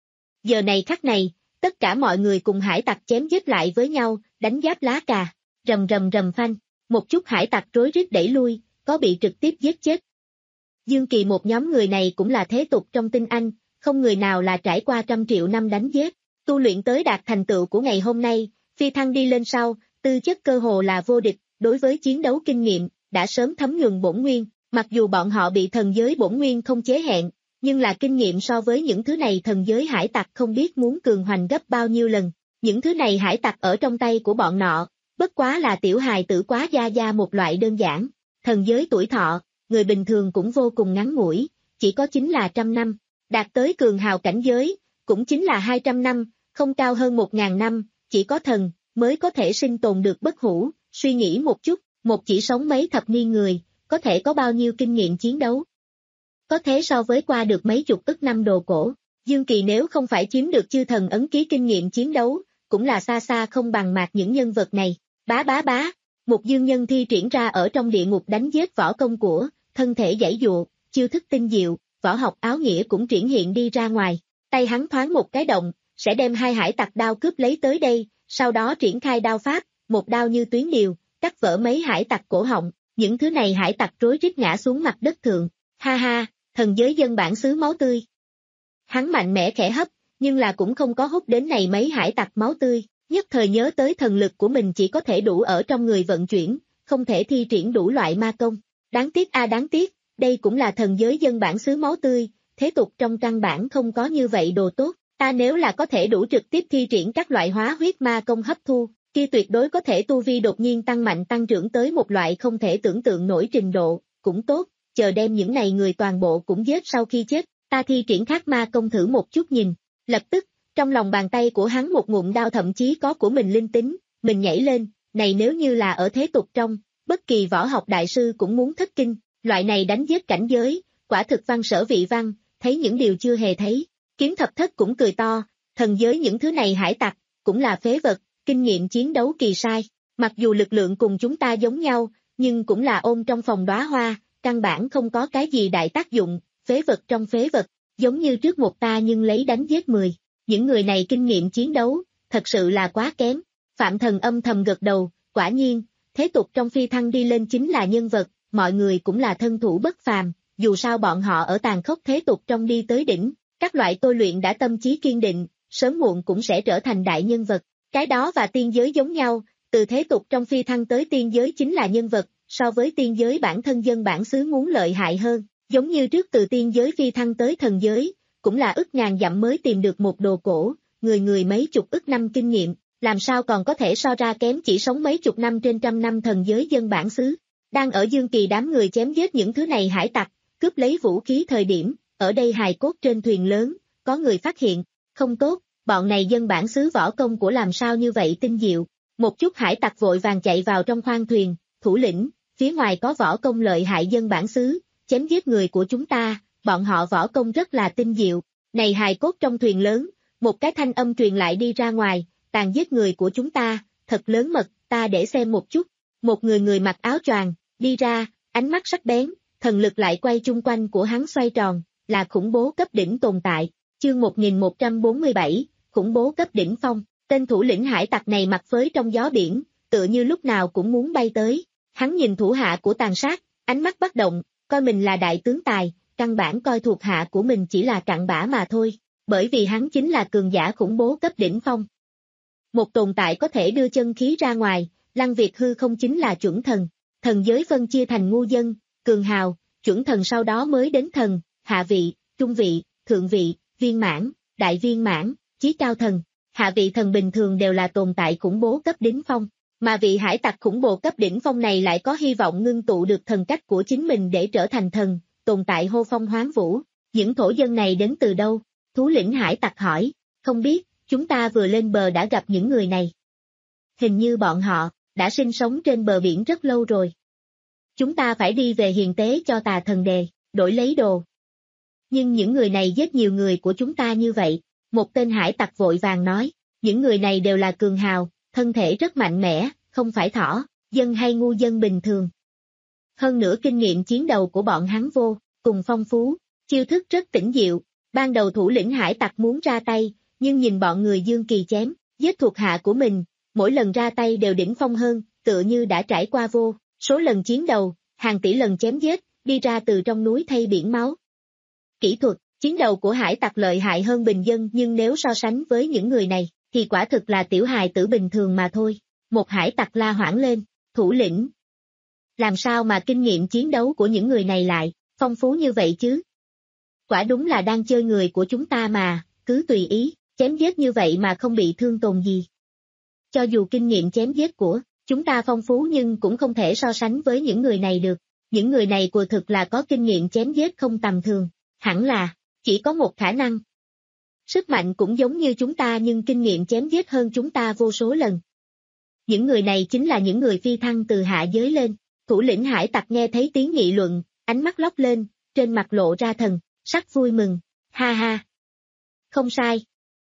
Giờ này khắc này, tất cả mọi người cùng hải tặc chém giết lại với nhau, đánh giáp lá cà, rầm rầm rầm phanh, một chút hải tặc rối rít đẩy lui, có bị trực tiếp giết chết. Dương Kỳ một nhóm người này cũng là thế tục trong tinh anh, không người nào là trải qua trăm triệu năm đánh giết, tu luyện tới đạt thành tựu của ngày hôm nay, phi thăng đi lên sau, tư chất cơ hồ là vô địch, đối với chiến đấu kinh nghiệm, đã sớm thấm nhuần bổn nguyên, mặc dù bọn họ bị thần giới bổn nguyên không chế hạn, nhưng là kinh nghiệm so với những thứ này thần giới hải tặc không biết muốn cường hoành gấp bao nhiêu lần, những thứ này hải tặc ở trong tay của bọn nọ, bất quá là tiểu hài tử quá gia gia một loại đơn giản, thần giới tuổi thọ, người bình thường cũng vô cùng ngắn ngủi, chỉ có chính là trăm năm, đạt tới cường hào cảnh giới, cũng chính là hai trăm năm, không cao hơn một ngàn năm, chỉ có thần, mới có thể sinh tồn được bất hủ, suy nghĩ một chút, một chỉ sống mấy thập niên người, có thể có bao nhiêu kinh nghiệm chiến đấu. Có thế so với qua được mấy chục ức năm đồ cổ, Dương Kỳ nếu không phải chiếm được chư thần ấn ký kinh nghiệm chiến đấu, cũng là xa xa không bằng mạc những nhân vật này, bá bá bá, một dương nhân thi triển ra ở trong địa ngục đánh giết võ công của, thân thể giãy dụa, chiêu thức tinh diệu, võ học áo nghĩa cũng triển hiện đi ra ngoài, tay hắn thoáng một cái động, sẽ đem hai hải tặc đao cướp lấy tới đây, sau đó triển khai đao pháp, một đao như tuyến điều, cắt vỡ mấy hải tặc cổ họng, những thứ này hải tặc rối rít ngã xuống mặt đất thượng, ha ha, thần giới dân bản xứ máu tươi. Hắn mạnh mẽ khẽ hấp, nhưng là cũng không có hút đến này mấy hải tặc máu tươi, nhất thời nhớ tới thần lực của mình chỉ có thể đủ ở trong người vận chuyển, không thể thi triển đủ loại ma công. Đáng tiếc a à đáng tiếc, đây cũng là thần giới dân bản xứ máu tươi, thế tục trong căn bản không có như vậy đồ tốt, ta nếu là có thể đủ trực tiếp thi triển các loại hóa huyết ma công hấp thu, kia tuyệt đối có thể tu vi đột nhiên tăng mạnh tăng trưởng tới một loại không thể tưởng tượng nổi trình độ, cũng tốt, chờ đem những này người toàn bộ cũng giết sau khi chết, ta thi triển khác ma công thử một chút nhìn, lập tức, trong lòng bàn tay của hắn một ngụm đao thậm chí có của mình linh tính, mình nhảy lên, này nếu như là ở thế tục trong, bất kỳ võ học đại sư cũng muốn thất kinh, loại này đánh giết cảnh giới, quả thực văn sở vị văn, thấy những điều chưa hề thấy, kiếm thập thất cũng cười to, thần giới những thứ này hải tặc, cũng là phế vật, kinh nghiệm chiến đấu kỳ sai, mặc dù lực lượng cùng chúng ta giống nhau, nhưng cũng là ôm trong phòng đóa hoa, căn bản không có cái gì đại tác dụng, phế vật trong phế vật, giống như trước một ta nhưng lấy đánh giết mười, những người này kinh nghiệm chiến đấu, thật sự là quá kém, Phạm Thần âm thầm gật đầu, quả nhiên, thế tục trong phi thăng đi lên chính là nhân vật, mọi người cũng là thân thủ bất phàm, dù sao bọn họ ở tàn khốc thế tục trong đi tới đỉnh, các loại tôi luyện đã tâm trí kiên định, sớm muộn cũng sẽ trở thành đại nhân vật, cái đó và tiên giới giống nhau, từ thế tục trong phi thăng tới tiên giới chính là nhân vật, so với tiên giới bản thân dân bản xứ muốn lợi hại hơn, giống như trước từ tiên giới phi thăng tới thần giới, cũng là ức ngàn dặm mới tìm được một đồ cổ, người người mấy chục ức năm kinh nghiệm, làm sao còn có thể so ra kém chỉ sống mấy chục năm trên trăm năm thần giới dân bản xứ. Đang ở Dương Kỳ đám người chém giết những thứ này hải tặc, cướp lấy vũ khí thời điểm, ở đây hài cốt trên thuyền lớn, có người phát hiện, không tốt, bọn này dân bản xứ võ công của làm sao như vậy tinh diệu. Một chút hải tặc vội vàng chạy vào trong khoang thuyền, thủ lĩnh, phía ngoài có võ công lợi hại dân bản xứ, chém giết người của chúng ta, bọn họ võ công rất là tinh diệu. Này hài cốt trong thuyền lớn, một cái thanh âm truyền lại đi ra ngoài, tàn giết người của chúng ta, thật lớn mật, ta để xem một chút. Một người người mặc áo choàng đi ra, ánh mắt sắc bén, thần lực lại quay chung quanh của hắn xoay tròn, là khủng bố cấp đỉnh tồn tại. Chương một nghìn một trăm bốn mươi bảy, khủng bố cấp đỉnh phong, tên thủ lĩnh hải tặc này mặt phới trong gió biển, tựa như lúc nào cũng muốn bay tới. Hắn nhìn thủ hạ của tàn sát, ánh mắt bất động, coi mình là đại tướng tài, căn bản coi thuộc hạ của mình chỉ là cặn bã mà thôi, bởi vì hắn chính là cường giả khủng bố cấp đỉnh phong. Một tồn tại có thể đưa chân khí ra ngoài, Lăng Việt hư không chính là chuẩn thần, thần giới phân chia thành ngu dân, cường hào, chuẩn thần sau đó mới đến thần, hạ vị, trung vị, thượng vị, viên mãn, đại viên mãn, chí cao thần. Hạ vị thần bình thường đều là tồn tại khủng bố cấp đỉnh phong, mà vị hải tặc khủng bố cấp đỉnh phong này lại có hy vọng ngưng tụ được thần cách của chính mình để trở thành thần, tồn tại hô phong hoán vũ. Những thổ dân này đến từ đâu? Thủ lĩnh hải tặc hỏi, không biết, chúng ta vừa lên bờ đã gặp những người này. Hình như bọn họ đã sinh sống trên bờ biển rất lâu rồi. Chúng ta phải đi về hiền tế cho tà thần đề, đổi lấy đồ. Nhưng những người này giết nhiều người của chúng ta như vậy. Một tên hải tặc vội vàng nói, những người này đều là cường hào, thân thể rất mạnh mẽ, không phải thỏ, dân hay ngu dân bình thường. Hơn nữa kinh nghiệm chiến đấu của bọn hắn vô cùng phong phú, chiêu thức rất tỉnh diệu. Ban đầu thủ lĩnh hải tặc muốn ra tay, nhưng nhìn bọn người Dương Kỳ chém, giết thuộc hạ của mình, mỗi lần ra tay đều đỉnh phong hơn, tựa như đã trải qua vô số lần chiến đấu, hàng tỷ lần chém giết, đi ra từ trong núi thay biển máu. Kỹ thuật, chiến đấu của hải tặc lợi hại hơn bình dân, nhưng nếu so sánh với những người này, thì quả thực là tiểu hài tử bình thường mà thôi. Một hải tặc la hoảng lên, thủ lĩnh. Làm sao mà kinh nghiệm chiến đấu của những người này lại phong phú như vậy chứ? Quả đúng là đang chơi người của chúng ta mà, cứ tùy ý, chém giết như vậy mà không bị thương tổn gì. Cho dù kinh nghiệm chém giết của chúng ta phong phú nhưng cũng không thể so sánh với những người này được. Những người này của thực là có kinh nghiệm chém giết không tầm thường, hẳn là chỉ có một khả năng. Sức mạnh cũng giống như chúng ta nhưng kinh nghiệm chém giết hơn chúng ta vô số lần. Những người này chính là những người phi thăng từ hạ giới lên. Thủ lĩnh hải tặc nghe thấy tiếng nghị luận, ánh mắt lóe lên, trên mặt lộ ra thần sắc vui mừng, ha ha. Không sai.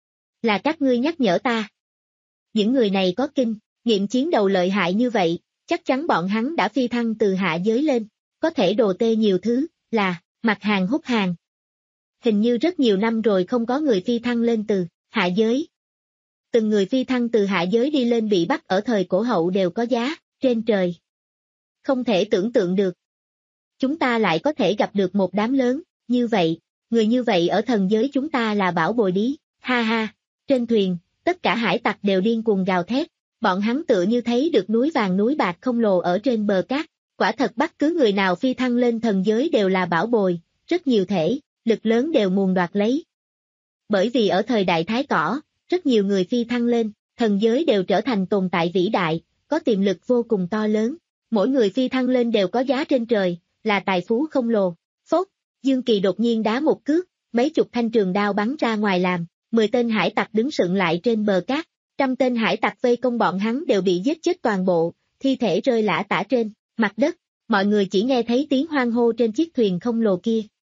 Là các ngươi nhắc nhở ta. Những người này có kinh nghiệm chiến đấu lợi hại như vậy, chắc chắn bọn hắn đã phi thăng từ hạ giới lên, có thể đồ tê nhiều thứ, là mặt hàng hút hàng. Hình như rất nhiều năm rồi không có người phi thăng lên từ hạ giới. Từng người phi thăng từ hạ giới đi lên bị bắt ở thời cổ hậu đều có giá trên trời. Không thể tưởng tượng được. Chúng ta lại có thể gặp được một đám lớn như vậy, người như vậy ở thần giới chúng ta là bảo bồi đi, ha ha. Trên thuyền, tất cả hải tặc đều điên cuồng gào thét, bọn hắn tựa như thấy được núi vàng núi bạc không lồ ở trên bờ cát, quả thật bất cứ người nào phi thăng lên thần giới đều là bảo bồi, rất nhiều thể lực lớn đều muốn đoạt lấy. Bởi vì ở thời đại Thái Cỏ, rất nhiều người phi thăng lên, thần giới đều trở thành tồn tại vĩ đại, có tiềm lực vô cùng to lớn, mỗi người phi thăng lên đều có giá trên trời, là tài phú không lồ. Phốt, Dương Kỳ đột nhiên đá một cước, mấy chục thanh trường đao bắn ra ngoài làm, mười tên hải tặc đứng sững lại trên bờ cát, trăm tên hải tặc vây công bọn hắn đều bị giết chết toàn bộ, thi thể rơi lả tả trên mặt đất, mọi người chỉ nghe thấy tiếng hoan hô trên chiếc thuyền không lồ kia.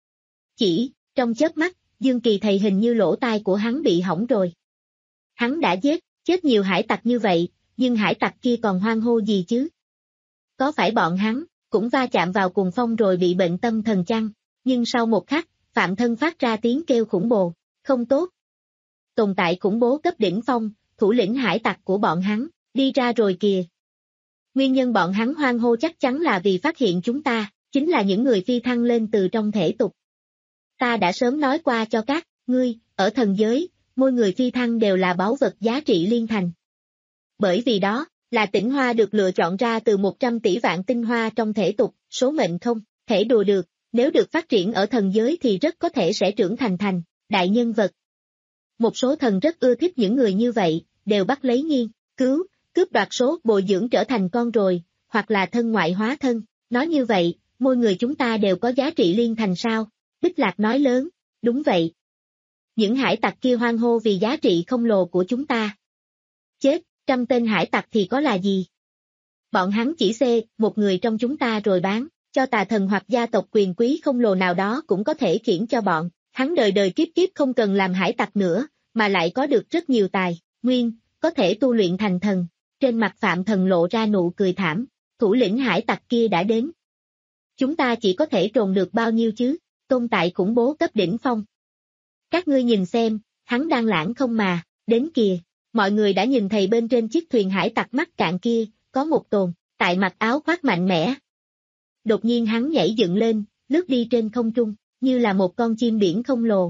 Chỉ, trong chớp mắt, Dương Kỳ thầy hình như lỗ tai của hắn bị hỏng rồi. Hắn đã giết, chết nhiều hải tặc như vậy, nhưng hải tặc kia còn hoan hô gì chứ? Có phải bọn hắn cũng va chạm vào cuồng phong rồi bị bệnh tâm thần chăng? Nhưng sau một khắc, Phạm Thân phát ra tiếng kêu khủng bố, không tốt. Tồn tại khủng bố cấp đỉnh phong, thủ lĩnh hải tặc của bọn hắn, đi ra rồi kìa. Nguyên nhân bọn hắn hoan hô chắc chắn là vì phát hiện chúng ta, chính là những người phi thăng lên từ trong thể tục. Ta đã sớm nói qua cho các ngươi, ở thần giới, mỗi người phi thăng đều là báu vật giá trị liên thành. Bởi vì đó, là tinh hoa được lựa chọn ra từ một trăm tỷ vạn tinh hoa trong thể tục, số mệnh không thể đùa được, nếu được phát triển ở thần giới thì rất có thể sẽ trưởng thành thành đại nhân vật. Một số thần rất ưa thích những người như vậy, đều bắt lấy nghiên cứu, cướp đoạt số bồi dưỡng trở thành con rồi, hoặc là thân ngoại hóa thân. Nói như vậy, mỗi người chúng ta đều có giá trị liên thành sao? Bích Lạc nói lớn, đúng vậy. Những hải tặc kia hoan hô vì giá trị không lồ của chúng ta. Chết, trăm tên hải tặc thì có là gì? Bọn hắn chỉ xê một người trong chúng ta rồi bán, cho tà thần hoặc gia tộc quyền quý không lồ nào đó cũng có thể khiển cho bọn. Hắn đời đời kiếp kiếp không cần làm hải tặc nữa, mà lại có được rất nhiều tài, nguyên, có thể tu luyện thành thần. Trên mặt Phạm Thần lộ ra nụ cười thảm, thủ lĩnh hải tặc kia đã đến. Chúng ta chỉ có thể trồn được bao nhiêu chứ, tồn tại khủng bố cấp đỉnh phong. Các ngươi nhìn xem, hắn đang lãng không mà, đến kìa, mọi người đã nhìn thấy bên trên chiếc thuyền hải tặc mắc cạn kia, có một tồn, tại mặc áo khoác mạnh mẽ. Đột nhiên hắn nhảy dựng lên, lướt đi trên không trung, như là một con chim biển khổng lồ.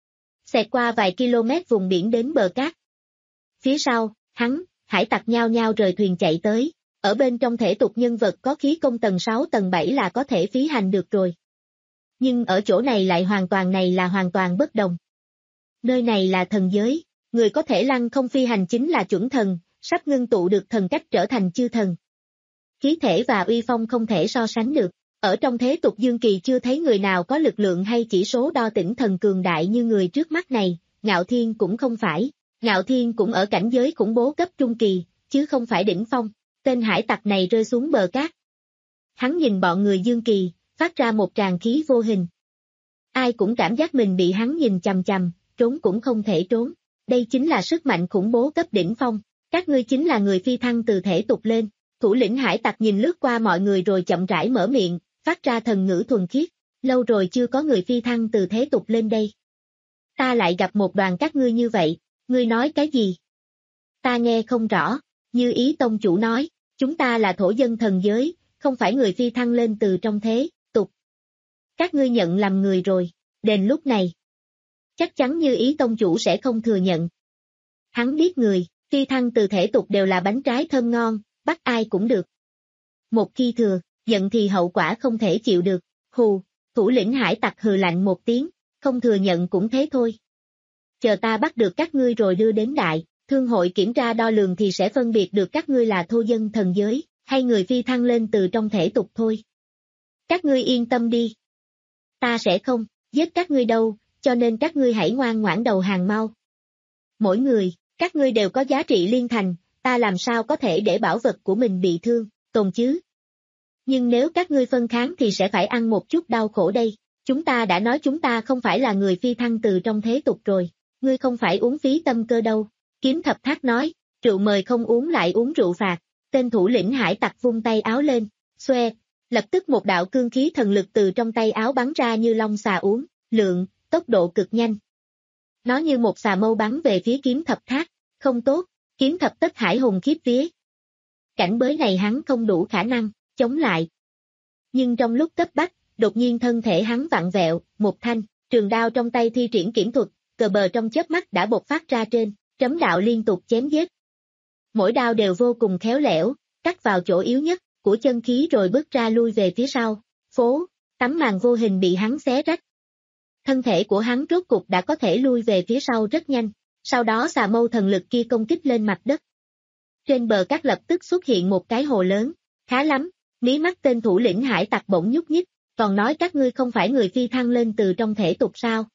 Xẹt qua vài km vùng biển đến bờ cát. Phía sau, hắn, hải tặc nhao nhao rời thuyền chạy tới, ở bên trong thể tục nhân vật có khí công tầng sáu tầng bảy là có thể phí hành được rồi. Nhưng ở chỗ này lại hoàn toàn này là hoàn toàn bất đồng. Nơi này là thần giới, người có thể lăng không phi hành chính là chuẩn thần, sắp ngưng tụ được thần cách trở thành chư thần. Khí thể và uy phong không thể so sánh được, ở trong thế tục dương kỳ chưa thấy người nào có lực lượng hay chỉ số đo tỉnh thần cường đại như người trước mắt này, Ngạo Thiên cũng không phải, Ngạo Thiên cũng ở cảnh giới khủng bố cấp trung kỳ, chứ không phải đỉnh phong, tên hải tặc này rơi xuống bờ cát. Hắn nhìn bọn người dương kỳ, phát ra một tràng khí vô hình. Ai cũng cảm giác mình bị hắn nhìn chằm chằm, trốn cũng không thể trốn. Đây chính là sức mạnh khủng bố cấp đỉnh phong. Các ngươi chính là người phi thăng từ thể tục lên. Thủ lĩnh hải tặc nhìn lướt qua mọi người rồi chậm rãi mở miệng, phát ra thần ngữ thuần khiết. Lâu rồi chưa có người phi thăng từ thế tục lên đây. Ta lại gặp một đoàn các ngươi như vậy. Ngươi nói cái gì? Ta nghe không rõ. Như ý tông chủ nói, chúng ta là thổ dân thần giới, không phải người phi thăng lên từ trong thế tục. Các ngươi nhận làm người rồi. Đến lúc này, chắc chắn Như ý tông chủ sẽ không thừa nhận. Hắn biết người, phi thăng từ thể tục đều là bánh trái thơm ngon, bắt ai cũng được. Một khi thừa, giận thì hậu quả không thể chịu được. Hù, thủ lĩnh hải tặc hừ lạnh một tiếng, không thừa nhận cũng thế thôi. Chờ ta bắt được các ngươi rồi đưa đến đại, thương hội kiểm tra đo lường thì sẽ phân biệt được các ngươi là thô dân thần giới, hay người phi thăng lên từ trong thể tục thôi. Các ngươi yên tâm đi. Ta sẽ không giết các ngươi đâu, cho nên các ngươi hãy ngoan ngoãn đầu hàng mau. Mỗi người, các ngươi đều có giá trị liên thành, ta làm sao có thể để bảo vật của mình bị thương, tồn chứ. Nhưng nếu các ngươi phân kháng thì sẽ phải ăn một chút đau khổ đây. Chúng ta đã nói chúng ta không phải là người phi thăng từ trong thế tục rồi, ngươi không phải uống phí tâm cơ đâu. Kiếm Thập Thác nói, rượu mời không uống lại uống rượu phạt. Tên thủ lĩnh hải tặc vung tay áo lên, xoe, lập tức một đạo cương khí thần lực từ trong tay áo bắn ra như long xà uốn lượn, tốc độ cực nhanh. Nó như một xà mâu bắn về phía Kiếm Thập Thác, không tốt, Kiếm Thập Tất hải hùng khiếp vía. Cảnh bới này hắn không đủ khả năng chống lại. Nhưng trong lúc cấp bách, đột nhiên thân thể hắn vặn vẹo, một thanh trường đao trong tay thi triển kiểm thuật, cờ bờ trong chớp mắt đã bộc phát ra trên, chấm đạo liên tục chém giết. Mỗi đao đều vô cùng khéo léo, cắt vào chỗ yếu nhất của chân khí rồi bước ra lui về phía sau. Phố, tấm màn vô hình bị hắn xé rách. Thân thể của hắn rốt cục đã có thể lui về phía sau rất nhanh, sau đó xà mâu thần lực kia công kích lên mặt đất. Trên bờ cát lập tức xuất hiện một cái hồ lớn, khá lắm, mí mắt tên thủ lĩnh hải tặc bỗng nhúc nhích, còn nói các ngươi không phải người phi thăng lên từ trong thể tục sao.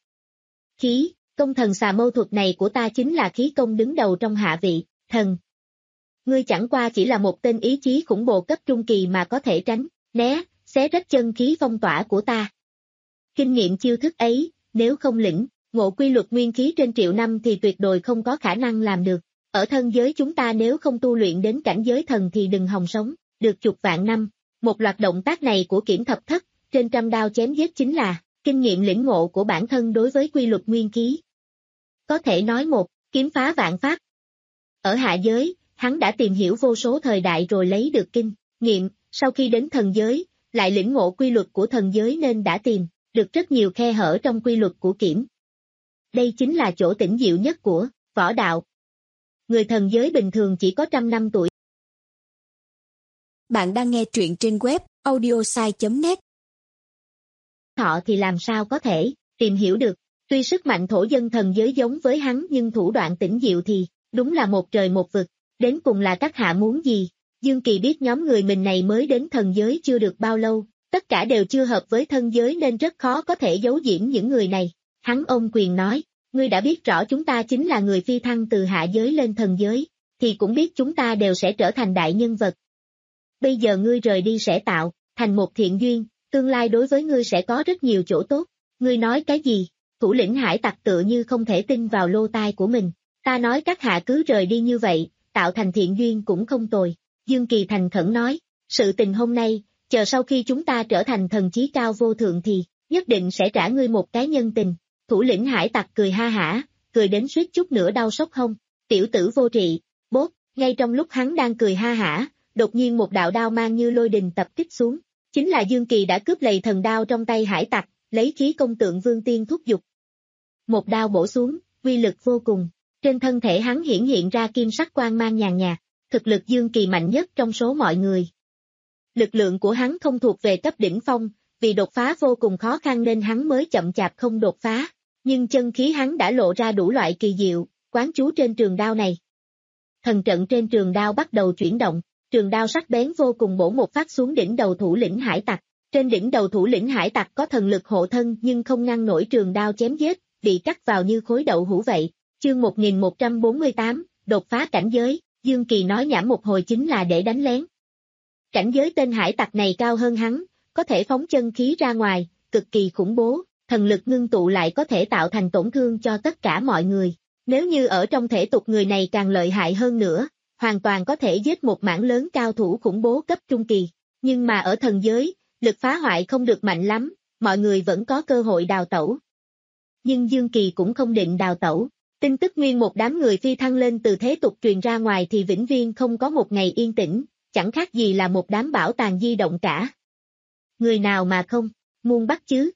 Khí, công thần xà mâu thuật này của ta chính là khí công đứng đầu trong hạ vị, thần. Ngươi chẳng qua chỉ là một tên ý chí khủng bố cấp trung kỳ mà có thể tránh, né, xé rách chân khí phong tỏa của ta. Kinh nghiệm chiêu thức ấy, nếu không lĩnh, ngộ quy luật nguyên khí trên triệu năm thì tuyệt đối không có khả năng làm được. Ở thân giới chúng ta nếu không tu luyện đến cảnh giới thần thì đừng hòng sống, được chục vạn năm. Một loạt động tác này của Kiểm Thập Thất, trên trăm đao chém giết chính là kinh nghiệm lĩnh ngộ của bản thân đối với quy luật nguyên khí. Có thể nói một, kiếm phá vạn pháp. Ở hạ giới, hắn đã tìm hiểu vô số thời đại rồi lấy được kinh nghiệm, sau khi đến thần giới, lại lĩnh ngộ quy luật của thần giới nên đã tìm được rất nhiều khe hở trong quy luật của kiểm. Đây chính là chỗ tĩnh diệu nhất của võ đạo. Người thần giới bình thường chỉ có trăm năm tuổi. Bạn đang nghe truyện trên web audiosai chấm net. Họ thì làm sao có thể tìm hiểu được, Tuy sức mạnh thổ dân thần giới giống với hắn nhưng thủ đoạn tỉnh diệu thì, đúng là một trời một vực, đến cùng là các hạ muốn gì? Dương Kỳ biết nhóm người mình này mới đến thần giới chưa được bao lâu, tất cả đều chưa hợp với thân giới nên rất khó có thể giấu diễm những người này. Hắn ôm quyền nói, ngươi đã biết rõ chúng ta chính là người phi thăng từ hạ giới lên thần giới, thì cũng biết chúng ta đều sẽ trở thành đại nhân vật. Bây giờ ngươi rời đi sẽ tạo thành một thiện duyên, tương lai đối với ngươi sẽ có rất nhiều chỗ tốt. Ngươi nói cái gì? Thủ lĩnh hải tặc tựa như không thể tin vào lô tai của mình. Ta nói các hạ cứ rời đi như vậy, tạo thành thiện duyên cũng không tồi. Dương Kỳ thành khẩn nói, sự tình hôm nay, chờ sau khi chúng ta trở thành thần chí cao vô thượng thì, nhất định sẽ trả ngươi một cái nhân tình. Thủ lĩnh hải tặc cười ha hả, cười đến suýt chút nữa đau sốc hông. Tiểu tử vô trị, bốp, ngay trong lúc hắn đang cười ha hả, đột nhiên một đạo đao mang như lôi đình tập kích xuống. Chính là Dương Kỳ đã cướp lầy thần đao trong tay hải tặc, lấy khí công tượng vương tiên thúc giục. Một đao bổ xuống, uy lực vô cùng. Trên thân thể hắn hiển hiện ra kim sắc quang mang nhàn nhạt, thực lực Dương Kỳ mạnh nhất trong số mọi người. Lực lượng của hắn không thuộc về cấp đỉnh phong, vì đột phá vô cùng khó khăn nên hắn mới chậm chạp không đột phá, nhưng chân khí hắn đã lộ ra đủ loại kỳ diệu, quán chú trên trường đao này. Thần trận trên trường đao bắt đầu chuyển động, trường đao sắc bén vô cùng bổ một phát xuống đỉnh đầu thủ lĩnh hải tặc. Trên đỉnh đầu thủ lĩnh hải tặc có thần lực hộ thân nhưng không ngăn nổi trường đao chém giết, bị cắt vào như khối đậu hũ vậy. Chương một nghìn một trăm bốn mươi tám, đột phá cảnh giới, Dương Kỳ nói nhảm một hồi chính là để đánh lén. Cảnh giới tên hải tặc này cao hơn hắn, có thể phóng chân khí ra ngoài, cực kỳ khủng bố, thần lực ngưng tụ lại có thể tạo thành tổn thương cho tất cả mọi người. Nếu như ở trong thể tục người này càng lợi hại hơn nữa, hoàn toàn có thể giết một mảng lớn cao thủ khủng bố cấp trung kỳ. Nhưng mà ở thần giới, lực phá hoại không được mạnh lắm, mọi người vẫn có cơ hội đào tẩu. Nhưng Dương Kỳ cũng không định đào tẩu. Tin tức nguyên một đám người phi thăng lên từ thế tục truyền ra ngoài thì vĩnh viễn không có một ngày yên tĩnh, chẳng khác gì là một đám bảo tàng di động cả. Người nào mà không, muốn bắt chứ?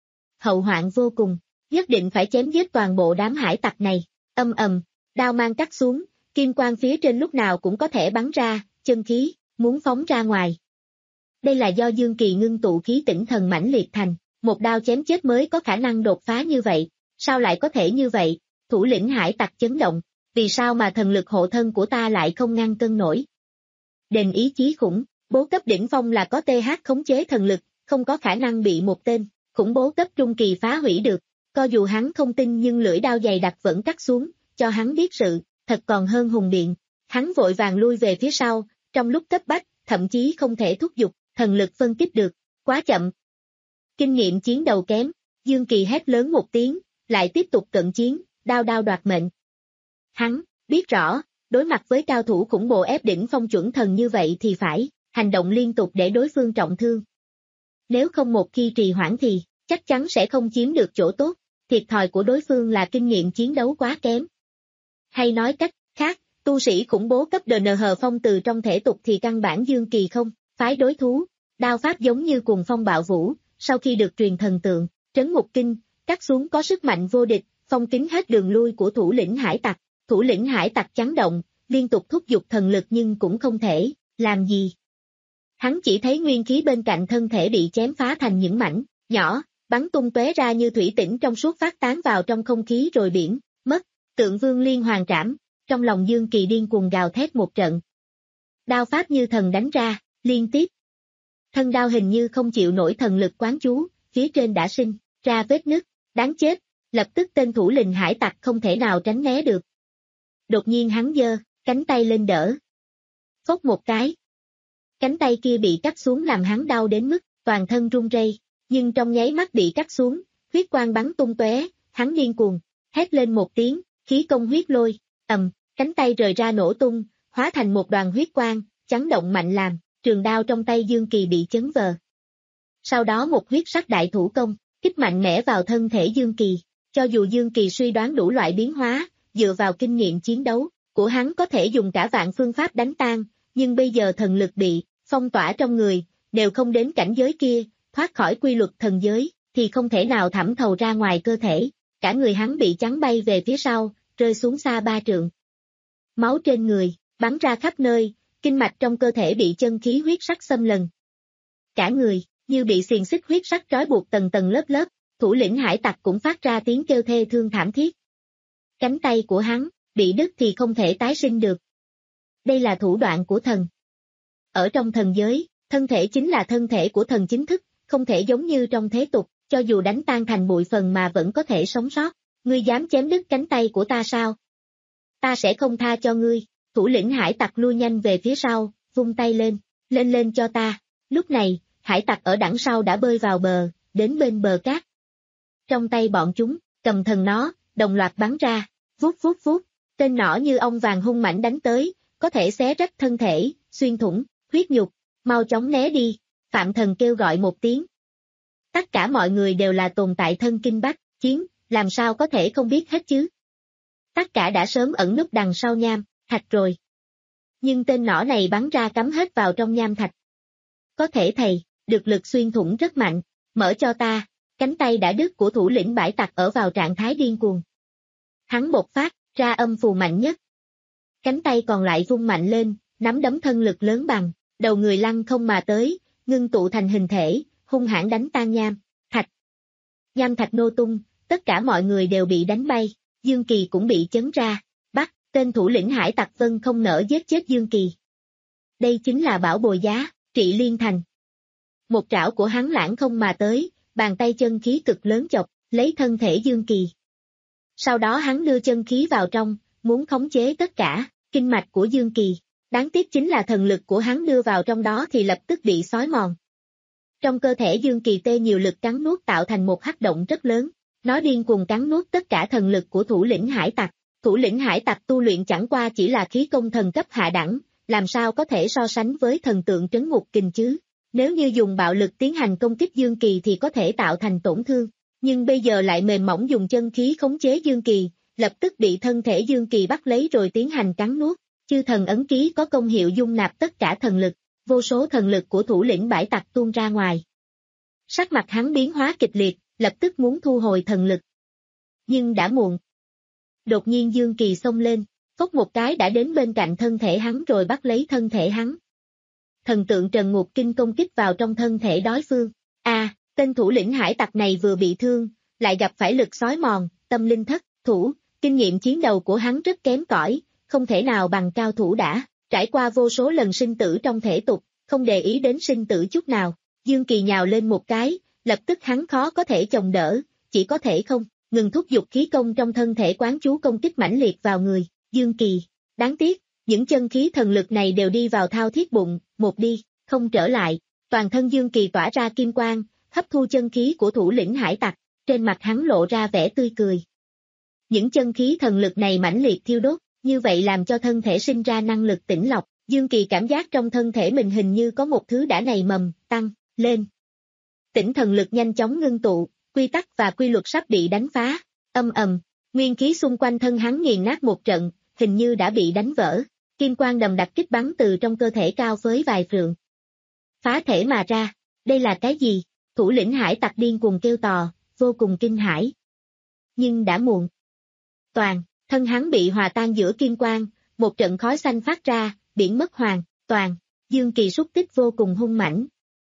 Hậu hoạn vô cùng, nhất định phải chém giết toàn bộ đám hải tặc này, âm ầm, đao mang cắt xuống, kim quang phía trên lúc nào cũng có thể bắn ra, chân khí, muốn phóng ra ngoài. Đây là do Dương Kỳ ngưng tụ khí tỉnh thần mãnh liệt thành, một đao chém chết mới có khả năng đột phá như vậy, sao lại có thể như vậy? Thủ lĩnh hải tặc chấn động, vì sao mà thần lực hộ thân của ta lại không ngăn cân nổi? Đền ý chí khủng, bố cấp đỉnh phong là có th khống chế thần lực, không có khả năng bị một tên, khủng bố cấp trung kỳ phá hủy được, co dù hắn không tin nhưng lưỡi đao dày đặc vẫn cắt xuống, cho hắn biết sự, thật còn hơn hùng biện. Hắn vội vàng lui về phía sau, trong lúc cấp bách, thậm chí không thể thúc giục, thần lực phân kích được, quá chậm. Kinh nghiệm chiến đầu kém, Dương Kỳ hét lớn một tiếng, lại tiếp tục cận chiến. Đao đao đoạt mệnh. Hắn, biết rõ, đối mặt với cao thủ khủng bố ép đỉnh phong chuẩn thần như vậy thì phải, hành động liên tục để đối phương trọng thương. Nếu không một khi trì hoãn thì, chắc chắn sẽ không chiếm được chỗ tốt, thiệt thòi của đối phương là kinh nghiệm chiến đấu quá kém. Hay nói cách khác, tu sĩ khủng bố cấp đê en hát phong từ trong thể tục thì căn bản Dương Kỳ không, phái đối thú, đao pháp giống như cuồng phong bạo vũ, sau khi được truyền thần tượng, trấn ngục kinh, cắt xuống có sức mạnh vô địch. Phong kín hết đường lui của thủ lĩnh hải tặc, thủ lĩnh hải tặc chấn động, liên tục thúc giục thần lực nhưng cũng không thể, làm gì. Hắn chỉ thấy nguyên khí bên cạnh thân thể bị chém phá thành những mảnh, nhỏ, bắn tung tóe ra như thủy tĩnh trong suốt phát tán vào trong không khí rồi biển, mất, tượng vương liên hoàn trảm, trong lòng Dương Kỳ điên cuồng gào thét một trận. Đao pháp như thần đánh ra, liên tiếp. Thân đao hình như không chịu nổi thần lực quán chú, phía trên đã sinh ra vết nứt, đáng chết. Lập tức tên thủ lĩnh hải tặc không thể nào tránh né được. Đột nhiên hắn giơ cánh tay lên đỡ. Phốc một cái. Cánh tay kia bị cắt xuống làm hắn đau đến mức toàn thân run rẩy, nhưng trong nháy mắt bị cắt xuống, huyết quang bắn tung tóe, hắn điên cuồng, hét lên một tiếng, khí công huyết lôi, ầm, cánh tay rời ra nổ tung, hóa thành một đoàn huyết quang, chấn động mạnh làm, trường đao trong tay Dương Kỳ bị chấn vờ. Sau đó một huyết sắc đại thủ công, kích mạnh mẽ vào thân thể Dương Kỳ. Cho dù Dương Kỳ suy đoán đủ loại biến hóa, dựa vào kinh nghiệm chiến đấu của hắn có thể dùng cả vạn phương pháp đánh tan, nhưng bây giờ thần lực bị phong tỏa trong người, đều không đến cảnh giới kia, thoát khỏi quy luật thần giới, thì không thể nào thẩm thầu ra ngoài cơ thể, cả người hắn bị chắn bay về phía sau, rơi xuống xa ba trượng. Máu trên người, bắn ra khắp nơi, kinh mạch trong cơ thể bị chân khí huyết sắc xâm lần. Cả người, như bị xiềng xích huyết sắc trói buộc tầng tầng lớp lớp, thủ lĩnh hải tặc cũng phát ra tiếng kêu thê thương thảm thiết. Cánh tay của hắn, bị đứt thì không thể tái sinh được. Đây là thủ đoạn của thần. Ở trong thần giới, thân thể chính là thân thể của thần chính thức, không thể giống như trong thế tục, cho dù đánh tan thành bụi phần mà vẫn có thể sống sót. Ngươi dám chém đứt cánh tay của ta sao? Ta sẽ không tha cho ngươi. Thủ lĩnh hải tặc lui nhanh về phía sau, vung tay lên, lên lên cho ta. Lúc này, hải tặc ở đằng sau đã bơi vào bờ, đến bên bờ cát. Trong tay bọn chúng, cầm thần nó, đồng loạt bắn ra, vút vút vút, tên nỏ như ong vàng hung mãnh đánh tới, có thể xé rách thân thể, xuyên thủng, huyết nhục, mau chóng né đi, Phạm Thần kêu gọi một tiếng. Tất cả mọi người đều là tồn tại thân kinh bách, chiến, làm sao có thể không biết hết chứ? Tất cả đã sớm ẩn núp đằng sau nham thạch rồi. Nhưng tên nỏ này bắn ra cắm hết vào trong nham thạch. Có thể thầy, được lực xuyên thủng rất mạnh, mở cho ta, cánh tay đã đứt của thủ lĩnh bãi tặc ở vào trạng thái điên cuồng. Hắn bộc phát, ra âm phù mạnh nhất. Cánh tay còn lại vung mạnh lên, nắm đấm thân lực lớn bằng, đầu người lăn không mà tới, ngưng tụ thành hình thể, hung hãn đánh tan nham thạch. Nham thạch nô tung, tất cả mọi người đều bị đánh bay, Dương Kỳ cũng bị chấn ra, bắt, tên thủ lĩnh hải tặc Vân không nỡ giết chết Dương Kỳ. Đây chính là bảo bồi giá, Trị Liên Thành. Một trảo của hắn lãng không mà tới, bàn tay chân khí cực lớn chọc, lấy thân thể Dương Kỳ. Sau đó hắn đưa chân khí vào trong, muốn khống chế tất cả, kinh mạch của Dương Kỳ. Đáng tiếc chính là thần lực của hắn đưa vào trong đó thì lập tức bị xói mòn. Trong cơ thể Dương Kỳ tê nhiều lực cắn nuốt tạo thành một hắc động rất lớn. Nó điên cuồng cắn nuốt tất cả thần lực của thủ lĩnh hải tặc. Thủ lĩnh hải tặc tu luyện chẳng qua chỉ là khí công thần cấp hạ đẳng, làm sao có thể so sánh với thần tượng trấn ngục kình chứ? Nếu như dùng bạo lực tiến hành công kích Dương Kỳ thì có thể tạo thành tổn thương, nhưng bây giờ lại mềm mỏng dùng chân khí khống chế Dương Kỳ, lập tức bị thân thể Dương Kỳ bắt lấy rồi tiến hành cắn nuốt. Chư thần ấn ký có công hiệu dung nạp tất cả thần lực, vô số thần lực của thủ lĩnh bãi tặc tuôn ra ngoài. Sắc mặt hắn biến hóa kịch liệt, lập tức muốn thu hồi thần lực. Nhưng đã muộn. Đột nhiên Dương Kỳ xông lên, phốc một cái đã đến bên cạnh thân thể hắn rồi bắt lấy thân thể hắn. Thần tượng Trần Ngục Kinh công kích vào trong thân thể đối phương. A, à, tên thủ lĩnh hải tặc này vừa bị thương, lại gặp phải lực xói mòn, tâm linh thất thủ, kinh nghiệm chiến đấu của hắn rất kém cỏi, không thể nào bằng cao thủ đã, trải qua vô số lần sinh tử trong thể tục, không để ý đến sinh tử chút nào. Dương Kỳ nhào lên một cái, lập tức hắn khó có thể chồng đỡ, chỉ có thể không ngừng thúc giục khí công trong thân thể quán chú công kích mãnh liệt vào người Dương Kỳ. Đáng tiếc, những chân khí thần lực này đều đi vào thao thiết bụng, một đi, không trở lại. Toàn thân Dương Kỳ tỏa ra kim quang, hấp thu chân khí của thủ lĩnh hải tặc, trên mặt hắn lộ ra vẻ tươi cười. Những chân khí thần lực này mãnh liệt thiêu đốt, như vậy làm cho thân thể sinh ra năng lực tỉnh lọc. Dương Kỳ cảm giác trong thân thể mình hình như có một thứ đã nảy mầm, tăng lên. Tỉnh thần lực nhanh chóng ngưng tụ, quy tắc và quy luật sắp bị đánh phá, âm ầm, nguyên khí xung quanh thân hắn nghiền nát một trận, hình như đã bị đánh vỡ, kim quang đầm đặc kích bắn từ trong cơ thể cao với vài trượng. Phá thể mà ra, đây là cái gì? Thủ lĩnh hải tặc điên cuồng kêu to, vô cùng kinh hãi. Nhưng đã muộn. Toàn, thân hắn bị hòa tan giữa kim quang, một trận khói xanh phát ra, biển mất hoàn, toàn, Dương Kỳ xúc tích vô cùng hung mãnh.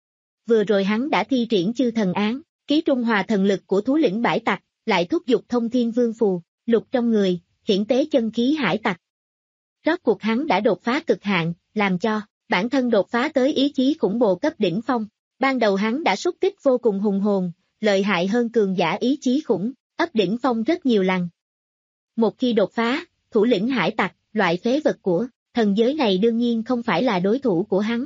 Vừa rồi hắn đã thi triển chư thần án, ký trung hòa thần lực của thú lĩnh bãi tặc, lại thúc giục thông thiên vương phù, lục trong người, hiển tế chân khí hải tặc. Rốt cuộc hắn đã đột phá cực hạn, làm cho bản thân đột phá tới ý chí khủng bố cấp đỉnh phong. Ban đầu hắn đã xúc tích vô cùng hùng hồn, lợi hại hơn cường giả ý chí khủng, ấp đỉnh phong rất nhiều lần. Một khi đột phá, thủ lĩnh hải tặc, loại phế vật của thần giới này đương nhiên không phải là đối thủ của hắn.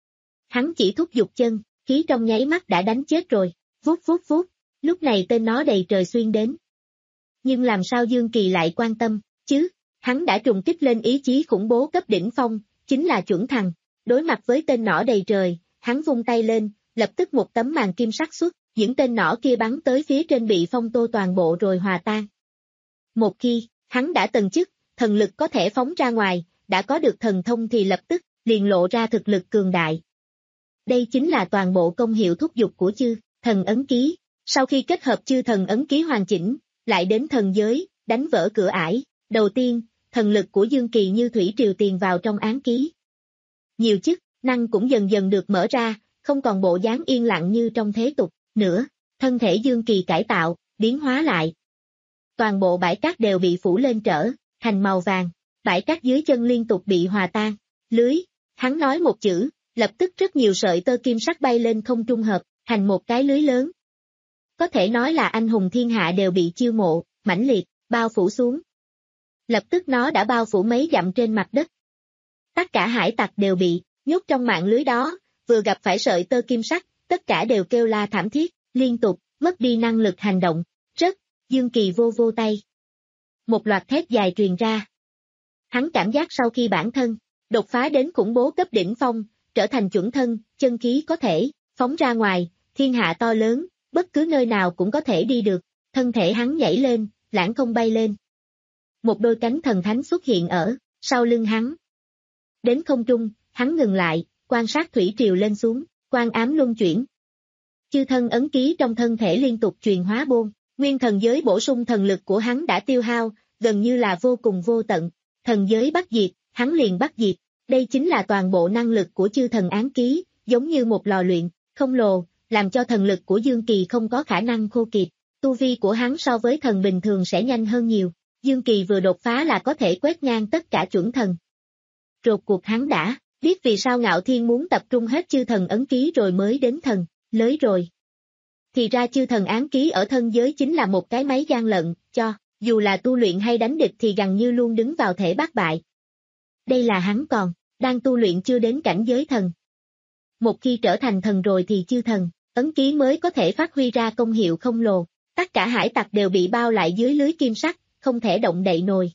Hắn chỉ thúc giục chân, khí trong nháy mắt đã đánh chết rồi, vút vút vút, lúc này tên nó đầy trời xuyên đến. Nhưng làm sao Dương Kỳ lại quan tâm, chứ, hắn đã trùng kích lên ý chí khủng bố cấp đỉnh phong, chính là chuẩn thằng. Đối mặt với tên nỏ đầy trời, hắn vung tay lên, lập tức một tấm màn kim sắc xuất, những tên nỏ kia bắn tới phía trên bị phong tô toàn bộ rồi hòa tan. Một khi, hắn đã tầng chức, thần lực có thể phóng ra ngoài, đã có được thần thông thì lập tức, liền lộ ra thực lực cường đại. Đây chính là toàn bộ công hiệu thúc giục của chư thần ấn ký, sau khi kết hợp chư thần ấn ký hoàn chỉnh, lại đến thần giới, đánh vỡ cửa ải. Đầu tiên, thần lực của Dương Kỳ như thủy triều tiền vào trong án ký. Nhiều chức năng cũng dần dần được mở ra, không còn bộ dáng yên lặng như trong thế tục nữa. thân thể Dương Kỳ cải tạo, biến hóa lại. Toàn bộ bãi cát đều bị phủ lên trở thành màu vàng, bãi cát dưới chân liên tục bị hòa tan. Lưới, hắn nói một chữ, lập tức rất nhiều sợi tơ kim sắc bay lên không trung hợp, thành một cái lưới lớn. Có thể nói là anh hùng thiên hạ đều bị chiêu mộ, mãnh liệt, bao phủ xuống. Lập tức nó đã bao phủ mấy dặm trên mặt đất. Tất cả hải tặc đều bị nhốt trong mạng lưới đó, vừa gặp phải sợi tơ kim sắc, tất cả đều kêu la thảm thiết, liên tục, mất đi năng lực hành động. Rất, Dương Kỳ vô vô tay. Một loạt thét dài truyền ra. Hắn cảm giác sau khi bản thân đột phá đến khủng bố cấp đỉnh phong, trở thành chuẩn thân, chân khí có thể phóng ra ngoài, thiên hạ to lớn, bất cứ nơi nào cũng có thể đi được. Thân thể hắn nhảy lên, lãng không bay lên. Một đôi cánh thần thánh xuất hiện ở sau lưng hắn. Đến không trung, hắn ngừng lại, quan sát thủy triều lên xuống, quan ám luân chuyển. Chư thân ấn ký trong thân thể liên tục truyền hóa bôn, nguyên thần giới bổ sung thần lực của hắn đã tiêu hao, gần như là vô cùng vô tận. Thần giới bắt diệt, hắn liền bắt diệt. Đây chính là toàn bộ năng lực của chư thần án ký, giống như một lò luyện, không lồ, làm cho thần lực của Dương Kỳ không có khả năng khô kiệt. Tu vi của hắn so với thần bình thường sẽ nhanh hơn nhiều. Dương Kỳ vừa đột phá là có thể quét ngang tất cả chuẩn thần. Rốt cuộc hắn đã biết vì sao Ngạo Thiên muốn tập trung hết chư thần ấn ký rồi mới đến thần lới rồi. Thì ra chư thần án ký ở thân giới chính là một cái máy gian lận, cho dù là tu luyện hay đánh địch thì gần như luôn đứng vào thể bát bại. Đây là hắn còn đang tu luyện chưa đến cảnh giới thần. Một khi trở thành thần rồi thì chư thần ấn ký mới có thể phát huy ra công hiệu không lồ. Tất cả hải tặc đều bị bao lại dưới lưới kim sắc, không thể động đậy nồi.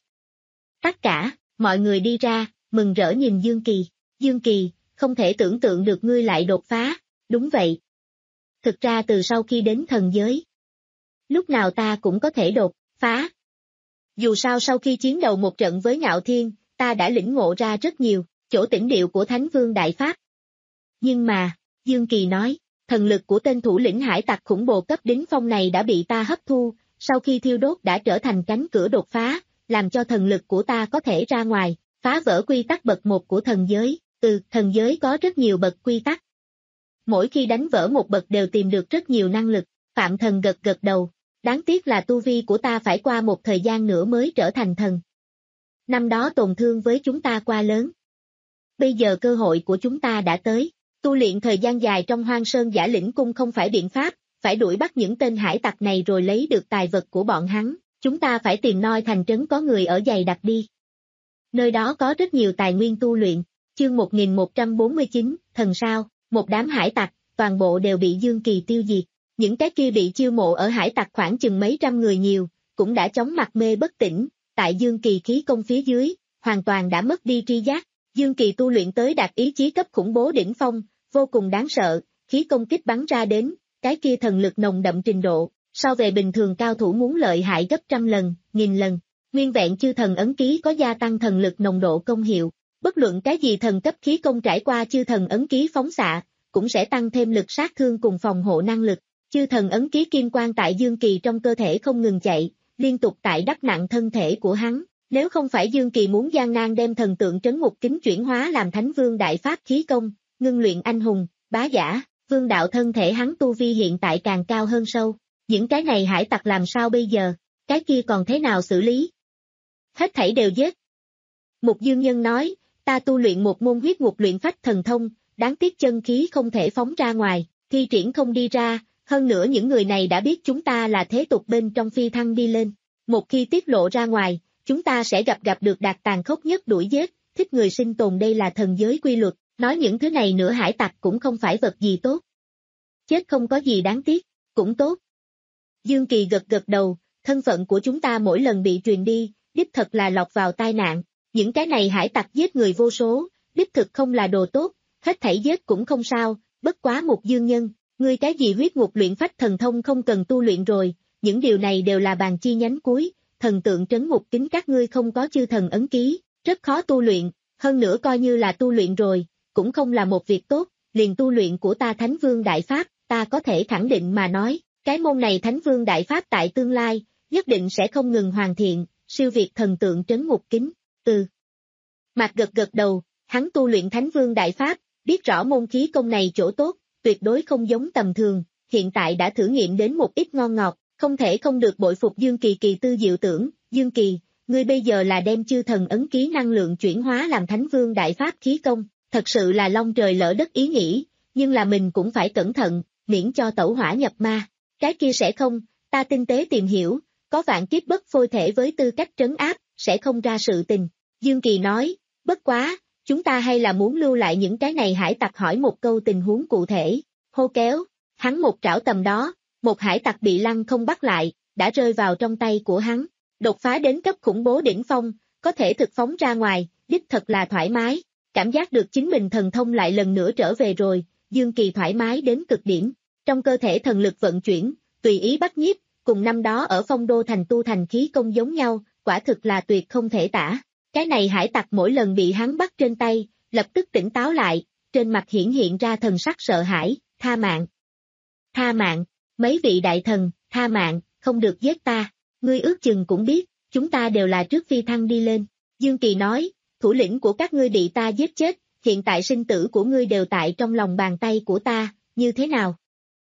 Tất cả, mọi người đi ra, mừng rỡ nhìn Dương Kỳ. Dương Kỳ, không thể tưởng tượng được ngươi lại đột phá. Đúng vậy. Thực ra từ sau khi đến thần giới, lúc nào ta cũng có thể đột phá. Dù sao sau khi chiến đầu một trận với Ngạo Thiên, ta đã lĩnh ngộ ra rất nhiều chỗ tĩnh điệu của Thánh Vương Đại Pháp. Nhưng mà, Dương Kỳ nói, thần lực của tên thủ lĩnh hải tặc khủng bố cấp đỉnh phong này đã bị ta hấp thu, sau khi thiêu đốt đã trở thành cánh cửa đột phá, làm cho thần lực của ta có thể ra ngoài, phá vỡ quy tắc bậc một của thần giới. Ừ, thần giới có rất nhiều bậc quy tắc. Mỗi khi đánh vỡ một bậc đều tìm được rất nhiều năng lực. Phạm Thần gật gật đầu. Đáng tiếc là tu vi của ta phải qua một thời gian nữa mới trở thành thần. Năm đó tổn thương với chúng ta quá lớn. Bây giờ cơ hội của chúng ta đã tới. Tu luyện thời gian dài trong Hoang Sơn Giả Lĩnh Cung không phải biện pháp, phải đuổi bắt những tên hải tặc này rồi lấy được tài vật của bọn hắn. Chúng ta phải tìm noi thành trấn có người ở dày đặc đi. Nơi đó có rất nhiều tài nguyên tu luyện. Chương một nghìn một trăm bốn mươi chín, thần sao, một đám hải tặc, toàn bộ đều bị Dương Kỳ tiêu diệt. Những cái kia bị chiêu mộ ở hải tặc khoảng chừng mấy trăm người nhiều, cũng đã chóng mặt mê bất tỉnh, tại Dương Kỳ khí công phía dưới, hoàn toàn đã mất đi tri giác. Dương Kỳ tu luyện tới đạt ý chí cấp khủng bố đỉnh phong, vô cùng đáng sợ, khí công kích bắn ra đến, cái kia thần lực nồng đậm trình độ, so về bình thường cao thủ muốn lợi hại gấp trăm lần, nghìn lần. Nguyên vẹn chư thần ấn ký có gia tăng thần lực nồng độ công hiệu. Bất luận cái gì thần cấp khí công trải qua chư thần ấn ký phóng xạ, cũng sẽ tăng thêm lực sát thương cùng phòng hộ năng lực. Chư thần ấn ký kim quang tại Dương Kỳ trong cơ thể không ngừng chạy, liên tục tại đắp nặng thân thể của hắn. Nếu không phải Dương Kỳ muốn gian nan đem thần tượng trấn ngục kính chuyển hóa làm Thánh Vương Đại Pháp khí công, ngưng luyện anh hùng, bá giả, vương đạo thân thể hắn tu vi hiện tại càng cao hơn sâu. Những cái này hải tặc làm sao bây giờ, cái kia còn thế nào xử lý? Hết thảy đều giết. Mục Dương Nhân nói, ta tu luyện một môn huyết ngục luyện phách thần thông, đáng tiếc chân khí không thể phóng ra ngoài, thi triển không đi ra, hơn nữa những người này đã biết chúng ta là thế tục bên trong phi thăng đi lên. Một khi tiết lộ ra ngoài, chúng ta sẽ gặp gặp được đạt tàn khốc nhất đuổi giết, thích người sinh tồn đây là thần giới quy luật, nói những thứ này nữa hải tặc cũng không phải vật gì tốt. Chết không có gì đáng tiếc, cũng tốt. Dương Kỳ gật gật đầu, thân phận của chúng ta mỗi lần bị truyền đi, đích thật là lọt vào tai nạn. Những cái này hải tặc giết người vô số, đích thực không là đồ tốt, hết thảy giết cũng không sao, bất quá một Dương Nhân, ngươi cái gì huyết ngục luyện phách thần thông không cần tu luyện rồi, những điều này đều là bàn chi nhánh cuối, thần tượng trấn ngục kính các ngươi không có chư thần ấn ký, rất khó tu luyện, hơn nữa coi như là tu luyện rồi, cũng không là một việc tốt, liền tu luyện của ta Thánh Vương Đại Pháp, ta có thể khẳng định mà nói, cái môn này Thánh Vương Đại Pháp tại tương lai, nhất định sẽ không ngừng hoàn thiện, siêu việt thần tượng trấn ngục kính. Ừ. Mạc gật gật đầu, hắn tu luyện Thánh Vương Đại Pháp, biết rõ môn khí công này chỗ tốt, tuyệt đối không giống tầm thường, hiện tại đã thử nghiệm đến một ít ngon ngọt, không thể không được bội phục Dương Kỳ kỳ tư diệu tưởng. Dương Kỳ, ngươi bây giờ là đem chư thần ấn ký năng lượng chuyển hóa làm Thánh Vương Đại Pháp khí công, thật sự là long trời lỡ đất ý nghĩ, nhưng là mình cũng phải cẩn thận, miễn cho tẩu hỏa nhập ma. Cái kia sẽ không, ta tinh tế tìm hiểu, có vạn kiếp bất phôi thể với tư cách trấn áp, sẽ không ra sự tình. Dương Kỳ nói, bất quá, chúng ta hay là muốn lưu lại những cái này hải tặc hỏi một câu tình huống cụ thể. Hô kéo, hắn một trảo tầm đó, một hải tặc bị lăng không bắt lại, đã rơi vào trong tay của hắn. Đột phá đến cấp khủng bố đỉnh phong, có thể thực phóng ra ngoài, đích thật là thoải mái. Cảm giác được chính mình thần thông lại lần nữa trở về rồi, Dương Kỳ thoải mái đến cực điểm. Trong cơ thể thần lực vận chuyển, tùy ý bắt nhiếp, cùng năm đó ở Phong Đô thành tu thành khí công giống nhau, quả thực là tuyệt không thể tả. Cái này hải tặc mỗi lần bị hắn bắt trên tay, lập tức tỉnh táo lại, trên mặt hiển hiện ra thần sắc sợ hãi, tha mạng. Tha mạng, mấy vị đại thần, tha mạng, không được giết ta, ngươi ước chừng cũng biết, chúng ta đều là trước phi thăng đi lên. Dương Kỳ nói, thủ lĩnh của các ngươi bị ta giết chết, hiện tại sinh tử của ngươi đều tại trong lòng bàn tay của ta, như thế nào?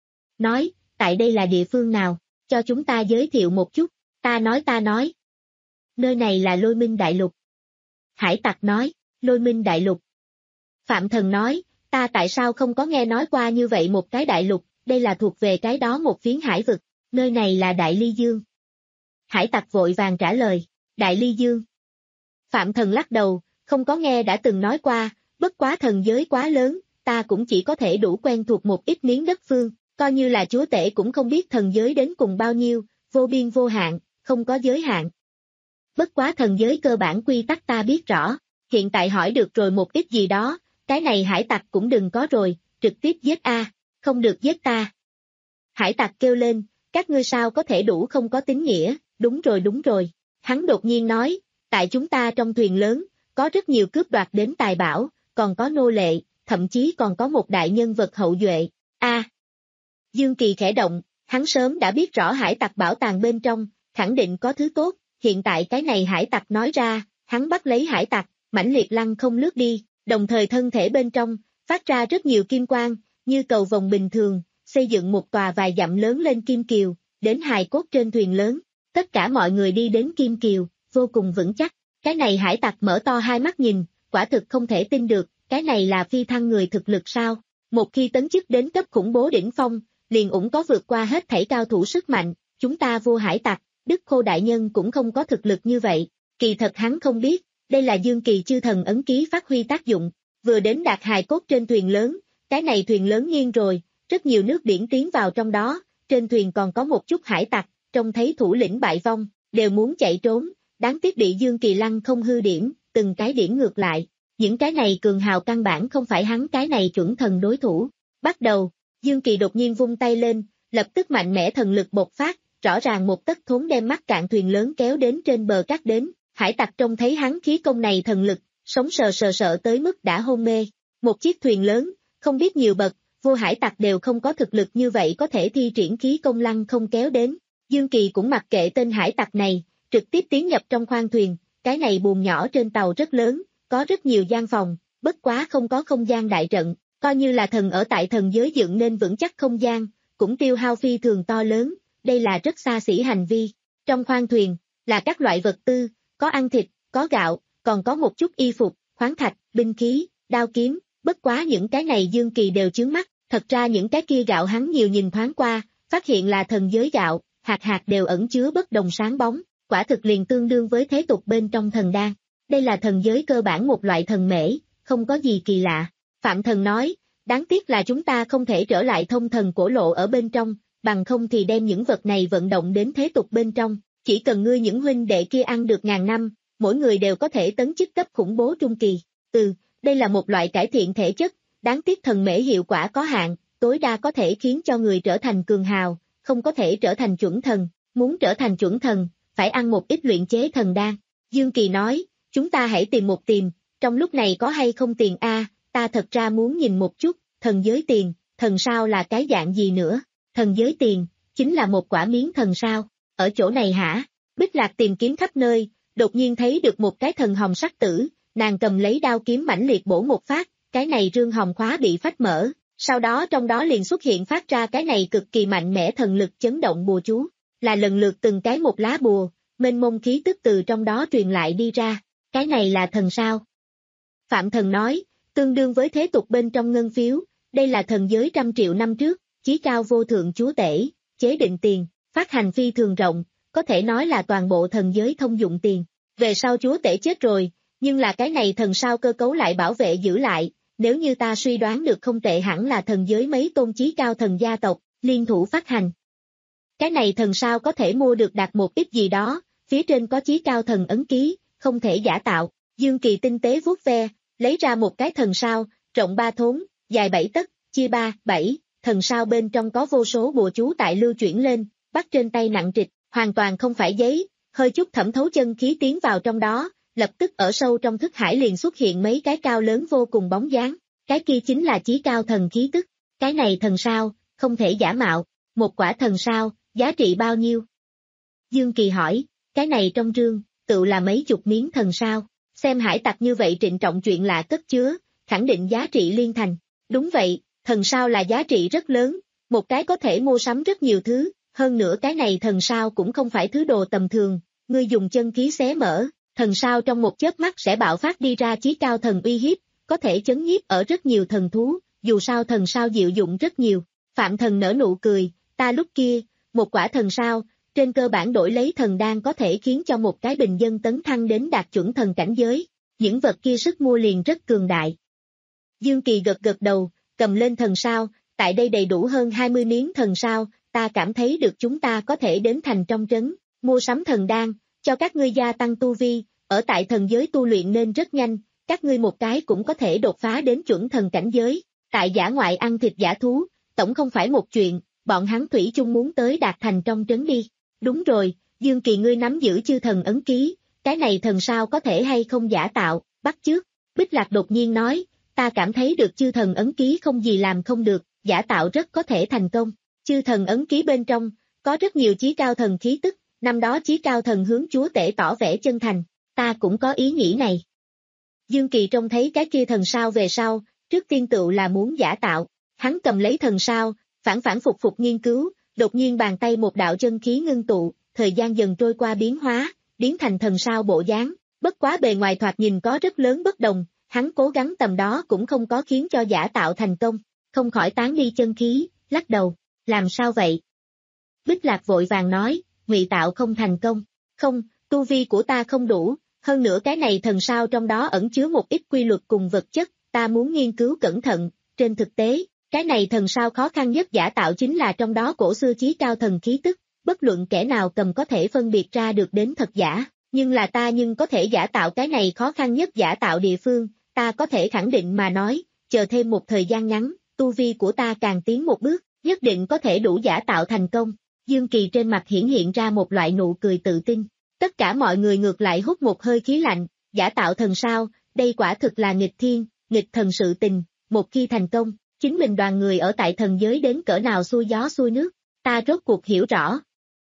Nói, tại đây là địa phương nào, cho chúng ta giới thiệu một chút, ta nói ta nói. Nơi này là Lôi Minh Đại Lục. Hải tặc nói, Lôi Minh Đại Lục. Phạm Thần nói, ta tại sao không có nghe nói qua như vậy một cái đại lục, đây là thuộc về cái đó một phiến hải vực, nơi này là Đại Ly Dương. Hải tặc vội vàng trả lời, Đại Ly Dương. Phạm Thần lắc đầu, không có nghe đã từng nói qua, bất quá thần giới quá lớn, ta cũng chỉ có thể đủ quen thuộc một ít miếng đất phương, coi như là chúa tể cũng không biết thần giới đến cùng bao nhiêu, vô biên vô hạn, không có giới hạn. Bất quá thần giới cơ bản quy tắc ta biết rõ, hiện tại hỏi được rồi một ít gì đó, cái này hải tặc cũng đừng có rồi, trực tiếp giết a, không được giết ta. Hải tặc kêu lên, các ngươi sao có thể đủ không có tín nghĩa, đúng rồi đúng rồi. Hắn đột nhiên nói, tại chúng ta trong thuyền lớn, có rất nhiều cướp đoạt đến tài bảo, còn có nô lệ, thậm chí còn có một đại nhân vật hậu duệ. A. Dương Kỳ khẽ động, hắn sớm đã biết rõ hải tặc bảo tàng bên trong, khẳng định có thứ tốt, hiện tại cái này hải tặc nói ra, hắn bắt lấy hải tặc, mãnh liệt lăng không lướt đi, đồng thời thân thể bên trong, phát ra rất nhiều kim quang, như cầu vồng bình thường, xây dựng một tòa vài dặm lớn lên kim kiều, đến hài cốt trên thuyền lớn, tất cả mọi người đi đến kim kiều, vô cùng vững chắc, cái này hải tặc mở to hai mắt nhìn, quả thực không thể tin được, cái này là phi thăng người thực lực sao, một khi tấn chức đến cấp khủng bố đỉnh phong, liền ủng có vượt qua hết thảy cao thủ sức mạnh, chúng ta vô hải tặc, Đức Khô Đại Nhân cũng không có thực lực như vậy, kỳ thật hắn không biết, đây là Dương Kỳ chư thần ấn ký phát huy tác dụng, vừa đến đạt hài cốt trên thuyền lớn, cái này thuyền lớn nghiêng rồi, rất nhiều nước biển tiến vào trong đó, trên thuyền còn có một chút hải tặc, trông thấy thủ lĩnh bại vong, đều muốn chạy trốn, đáng tiếc bị Dương Kỳ lăng không hư điểm, từng cái điểm ngược lại, những cái này cường hào căn bản không phải hắn cái này chuẩn thần đối thủ. Bắt đầu, Dương Kỳ đột nhiên vung tay lên, lập tức mạnh mẽ thần lực bộc phát, rõ ràng một tấc thốn đem mắc cạn thuyền lớn kéo đến trên bờ cát đến, hải tặc trông thấy hắn khí công này thần lực, sống sờ sờ sợ tới mức đã hôn mê. Một chiếc thuyền lớn, không biết nhiều bậc, vô hải tặc đều không có thực lực như vậy có thể thi triển khí công lăng không kéo đến. Dương Kỳ cũng mặc kệ tên hải tặc này, trực tiếp tiến nhập trong khoang thuyền, cái này buồng nhỏ trên tàu rất lớn, có rất nhiều gian phòng, bất quá không có không gian đại trận, coi như là thần ở tại thần giới dựng nên vững chắc không gian, cũng tiêu hao phi thường to lớn, đây là rất xa xỉ hành vi. Trong khoang thuyền, là các loại vật tư, có ăn thịt, có gạo, còn có một chút y phục, khoáng thạch, binh khí, đao kiếm, bất quá những cái này Dương Kỳ đều chướng mắt, thật ra những cái kia gạo hắn nhiều nhìn thoáng qua, phát hiện là thần giới gạo, hạt hạt đều ẩn chứa bất đồng sáng bóng, quả thực liền tương đương với thế tục bên trong thần đan. Đây là thần giới cơ bản một loại thần mễ, không có gì kỳ lạ. Phạm Thần nói, đáng tiếc là chúng ta không thể trở lại thông thần cổ lộ ở bên trong, bằng không thì đem những vật này vận động đến thế tục bên trong, chỉ cần ngươi những huynh đệ kia ăn được ngàn năm, mỗi người đều có thể tấn chức cấp khủng bố trung kỳ. Ừ, đây là một loại cải thiện thể chất, đáng tiếc thần mễ hiệu quả có hạn, tối đa có thể khiến cho người trở thành cường hào, không có thể trở thành chuẩn thần, muốn trở thành chuẩn thần, phải ăn một ít luyện chế thần đan. Dương Kỳ nói, chúng ta hãy tìm một tìm, trong lúc này có hay không tiền a? Ta thật ra muốn nhìn một chút, thần giới tiền, thần sao là cái dạng gì nữa, thần giới tiền, chính là một quả miếng thần sao, ở chỗ này hả? Bích Lạc tìm kiếm khắp nơi, đột nhiên thấy được một cái thần hồng sắc tử, nàng cầm lấy đao kiếm mãnh liệt bổ một phát, cái này rương hồng khóa bị phách mở, Sau đó trong đó liền xuất hiện phát ra cái này cực kỳ mạnh mẽ thần lực chấn động bùa chú, là lần lượt từng cái một lá bùa, mênh mông khí tức từ trong đó truyền lại đi ra, cái này là thần sao? Phạm Thần nói, tương đương với thế tục bên trong ngân phiếu, đây là thần giới trăm triệu năm trước, chí cao vô thượng chúa tể, chế định tiền, phát hành phi thường rộng, có thể nói là toàn bộ thần giới thông dụng tiền. Về sau chúa tể chết rồi, nhưng là cái này thần sao cơ cấu lại bảo vệ giữ lại, nếu như ta suy đoán được không tệ hẳn là thần giới mấy tôn chí cao thần gia tộc, liên thủ phát hành. Cái này thần sao có thể mua được đạt một ít gì đó, phía trên có chí cao thần ấn ký, không thể giả tạo. Dương Kỳ tinh tế vuốt ve, lấy ra một cái thần sao, rộng ba thốn, dài bảy tấc, chia ba, bảy, thần sao bên trong có vô số bùa chú tại lưu chuyển lên, bắt trên tay nặng trịch, hoàn toàn không phải giấy, hơi chút thẩm thấu chân khí tiến vào trong đó, lập tức ở sâu trong thức hải liền xuất hiện mấy cái cao lớn vô cùng bóng dáng, cái kia chính là chí cao thần khí tức, cái này thần sao, không thể giả mạo, một quả thần sao, giá trị bao nhiêu? Dương Kỳ hỏi, cái này trong rương, tự là mấy chục miếng thần sao, xem hải tặc như vậy trịnh trọng chuyện lạ cất chứa, khẳng định giá trị liên thành, đúng vậy, thần sao là giá trị rất lớn, một cái có thể mua sắm rất nhiều thứ, hơn nữa cái này thần sao cũng không phải thứ đồ tầm thường, ngươi dùng chân khí xé mở, thần sao trong một chớp mắt sẽ bạo phát đi ra chí cao thần uy hiếp, có thể chấn nhiếp ở rất nhiều thần thú, dù sao thần sao diệu dụng rất nhiều. Phạm Thần nở nụ cười, ta lúc kia, một quả thần sao, trên cơ bản đổi lấy thần đan có thể khiến cho một cái bình dân tấn thăng đến đạt chuẩn thần cảnh giới, những vật kia sức mua liền rất cường đại. Dương Kỳ gật gật đầu, cầm lên thần sao, tại đây đầy đủ hơn hai mươi miếng thần sao, ta cảm thấy được chúng ta có thể đến thành trong trấn, mua sắm thần đan, cho các ngươi gia tăng tu vi, ở tại thần giới tu luyện nên rất nhanh, các ngươi một cái cũng có thể đột phá đến chuẩn thần cảnh giới, tại giả ngoại ăn thịt giả thú, tổng không phải một chuyện, bọn hắn thủy chung muốn tới đạt thành trong trấn đi. Đúng rồi, Dương Kỳ ngươi nắm giữ chư thần ấn ký, cái này thần sao có thể hay không giả tạo, bắt chước. Bích Lạc đột nhiên nói, ta cảm thấy được chư thần ấn ký không gì làm không được, giả tạo rất có thể thành công. Chư thần ấn ký bên trong, có rất nhiều chí cao thần khí tức, năm đó chí cao thần hướng chúa tể tỏ vẻ chân thành, ta cũng có ý nghĩ này. Dương Kỳ trông thấy cái kia thần sao về sau, trước tiên tựu là muốn giả tạo, hắn cầm lấy thần sao, phản phản phục phục nghiên cứu, đột nhiên bàn tay một đạo chân khí ngưng tụ, thời gian dần trôi qua biến hóa, biến thành thần sao bộ dáng, bất quá bề ngoài thoạt nhìn có rất lớn bất đồng, hắn cố gắng tầm đó cũng không có khiến cho giả tạo thành công, không khỏi tán đi chân khí, lắc đầu, làm sao vậy? Bích Lạc vội vàng nói, ngụy tạo không thành công, không, tu vi của ta không đủ, hơn nữa cái này thần sao trong đó ẩn chứa một ít quy luật cùng vật chất, ta muốn nghiên cứu cẩn thận, trên thực tế, cái này thần sao khó khăn nhất giả tạo chính là trong đó cổ xưa chí cao thần khí tức, bất luận kẻ nào cầm có thể phân biệt ra được đến thật giả, nhưng là ta nhưng có thể giả tạo cái này khó khăn nhất giả tạo địa phương, ta có thể khẳng định mà nói, chờ thêm một thời gian ngắn, tu vi của ta càng tiến một bước, nhất định có thể đủ giả tạo thành công. Dương Kỳ trên mặt hiển hiện ra một loại nụ cười tự tin, tất cả mọi người ngược lại hút một hơi khí lạnh, giả tạo thần sao, đây quả thực là nghịch thiên, nghịch thần sự tình, một khi thành công, chính mình đoàn người ở tại thần giới đến cỡ nào xuôi gió xuôi nước, ta rốt cuộc hiểu rõ.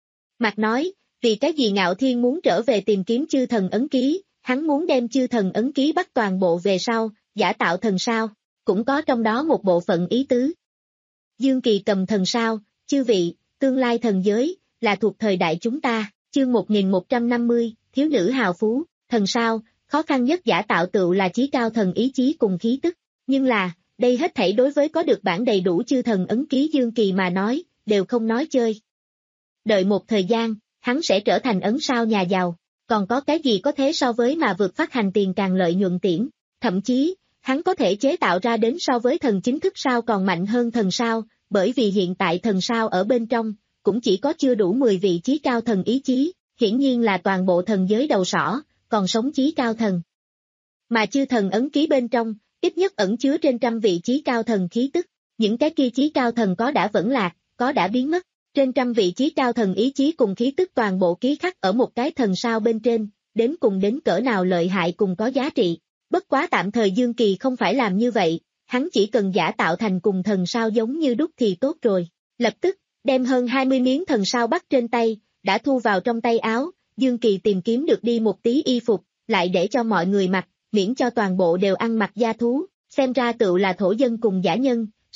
Mạc nói, vì cái gì Ngạo Thiên muốn trở về tìm kiếm chư thần ấn ký, hắn muốn đem chư thần ấn ký bắt toàn bộ về sau, giả tạo thần sao, cũng có trong đó một bộ phận ý tứ. Dương Kỳ cầm thần sao, chư vị, tương lai thần giới, là thuộc thời đại chúng ta, chương một nghìn một trăm năm mươi, thiếu nữ hào phú, thần sao, khó khăn nhất giả tạo tựu là chí cao thần ý chí cùng khí tức, nhưng là, đây hết thảy đối với có được bản đầy đủ chư thần ấn ký Dương Kỳ mà nói, đều không nói chơi. Đợi một thời gian, hắn sẽ trở thành ấn sao nhà giàu, còn có cái gì có thế so với mà vượt phát hành tiền càng lợi nhuận tiễn, thậm chí, hắn có thể chế tạo ra đến so với thần chính thức sao còn mạnh hơn thần sao, bởi vì hiện tại thần sao ở bên trong, cũng chỉ có chưa đủ mười vị chí cao thần ý chí, hiển nhiên là toàn bộ thần giới đầu sỏ, còn sống chí cao thần. Mà chư thần ấn ký bên trong, ít nhất ẩn chứa trên trăm vị chí cao thần khí tức, những cái kia chí cao thần có đã vẫn lạc, có đã biến mất, trên trăm vị chí cao thần ý chí cùng khí tức toàn bộ ký khắc ở một cái thần sao bên trên, đến cùng đến cỡ nào lợi hại cùng có giá trị. Bất quá tạm thời Dương Kỳ không phải làm như vậy, hắn chỉ cần giả tạo thành cùng thần sao giống như đúc thì tốt rồi. Lập tức, đem hơn hai mươi miếng thần sao bắt trên tay, đã thu vào trong tay áo, Dương Kỳ tìm kiếm được đi một tí y phục, lại để cho mọi người mặc, miễn cho toàn bộ đều ăn mặc da thú, xem ra tựu là thổ dân cùng giả nhân,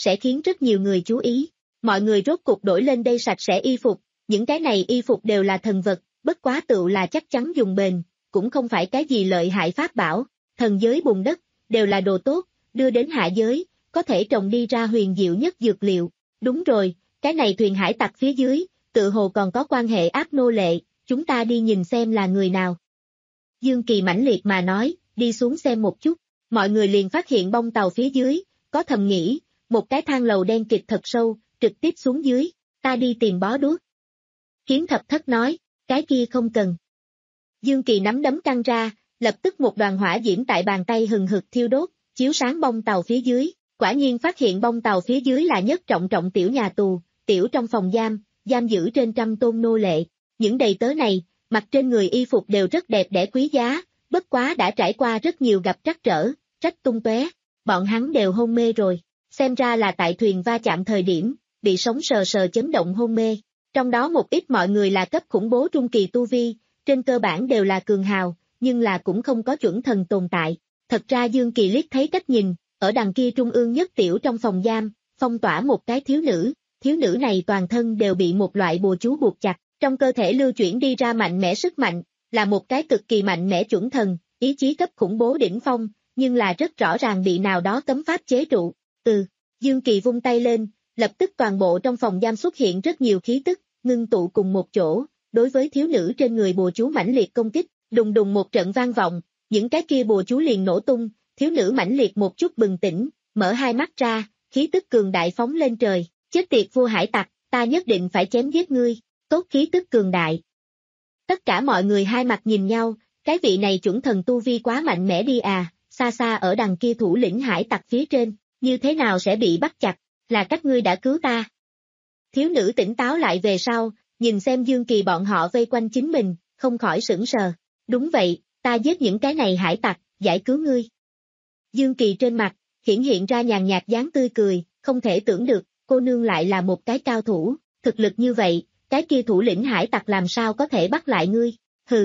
sẽ khiến rất nhiều người chú ý. Mọi người rốt cục đổi lên đây sạch sẽ y phục, những cái này y phục đều là thần vật, bất quá tựu là chắc chắn dùng bền, cũng không phải cái gì lợi hại pháp bảo, thần giới bùn đất, đều là đồ tốt, đưa đến hạ giới, có thể trồng đi ra huyền diệu nhất dược liệu. Đúng rồi, cái này thuyền hải tặc phía dưới, tự hồ còn có quan hệ áp nô lệ, chúng ta đi nhìn xem là người nào. Dương Kỳ mãnh liệt mà nói, đi xuống xem một chút, mọi người liền phát hiện bong tàu phía dưới, có thầm nghĩ, một cái thang lầu đen kịt thật sâu, trực tiếp xuống dưới, ta đi tìm bó đuốc. Kiến Thập Thất nói, cái kia không cần. Dương Kỳ nắm đấm căng ra, lập tức một đoàn hỏa diễm tại bàn tay hừng hực thiêu đốt, chiếu sáng bong tàu phía dưới, quả nhiên phát hiện bong tàu phía dưới là nhất trọng trọng tiểu nhà tù, tiểu trong phòng giam, giam giữ trên trăm tôn nô lệ. Những đầy tớ này, mặc trên người y phục đều rất đẹp đẽ quý giá, bất quá đã trải qua rất nhiều gặp trắc trở, trách tung tóe, bọn hắn đều hôn mê rồi, xem ra là tại thuyền va chạm thời điểm, bị sóng sờ sờ chấn động hôn mê. Trong đó một ít mọi người là cấp khủng bố trung kỳ tu vi, trên cơ bản đều là cường hào, nhưng là cũng không có chuẩn thần tồn tại. Thật ra Dương Kỳ liếc thấy cách nhìn, ở đằng kia trung ương nhất tiểu trong phòng giam, phong tỏa một cái thiếu nữ, thiếu nữ này toàn thân đều bị một loại bùa chú buộc chặt, trong cơ thể lưu chuyển đi ra mạnh mẽ sức mạnh, là một cái cực kỳ mạnh mẽ chuẩn thần, ý chí cấp khủng bố đỉnh phong, nhưng là rất rõ ràng bị nào đó cấm pháp chế trụ. Ừ, Dương Kỳ vung tay lên, lập tức toàn bộ trong phòng giam xuất hiện rất nhiều khí tức, ngưng tụ cùng một chỗ, đối với thiếu nữ trên người bùa chú mãnh liệt công kích, đùng đùng một trận vang vọng, những cái kia bùa chú liền nổ tung, thiếu nữ mãnh liệt một chút bừng tỉnh, mở hai mắt ra, khí tức cường đại phóng lên trời, chết tiệt vua hải tặc, ta nhất định phải chém giết ngươi, tốt khí tức cường đại. Tất cả mọi người hai mặt nhìn nhau, cái vị này chuẩn thần tu vi quá mạnh mẽ đi à, xa xa ở đằng kia thủ lĩnh hải tặc phía trên, như thế nào sẽ bị bắt chặt, là các ngươi đã cứu ta. Thiếu nữ tỉnh táo lại về sau, nhìn xem Dương Kỳ bọn họ vây quanh chính mình, không khỏi sững sờ, đúng vậy, ta giết những cái này hải tặc, giải cứu ngươi. Dương Kỳ trên mặt, hiển hiện ra nhàn nhạt dáng tươi cười, không thể tưởng được, cô nương lại là một cái cao thủ, thực lực như vậy, cái kia thủ lĩnh hải tặc làm sao có thể bắt lại ngươi, hừ.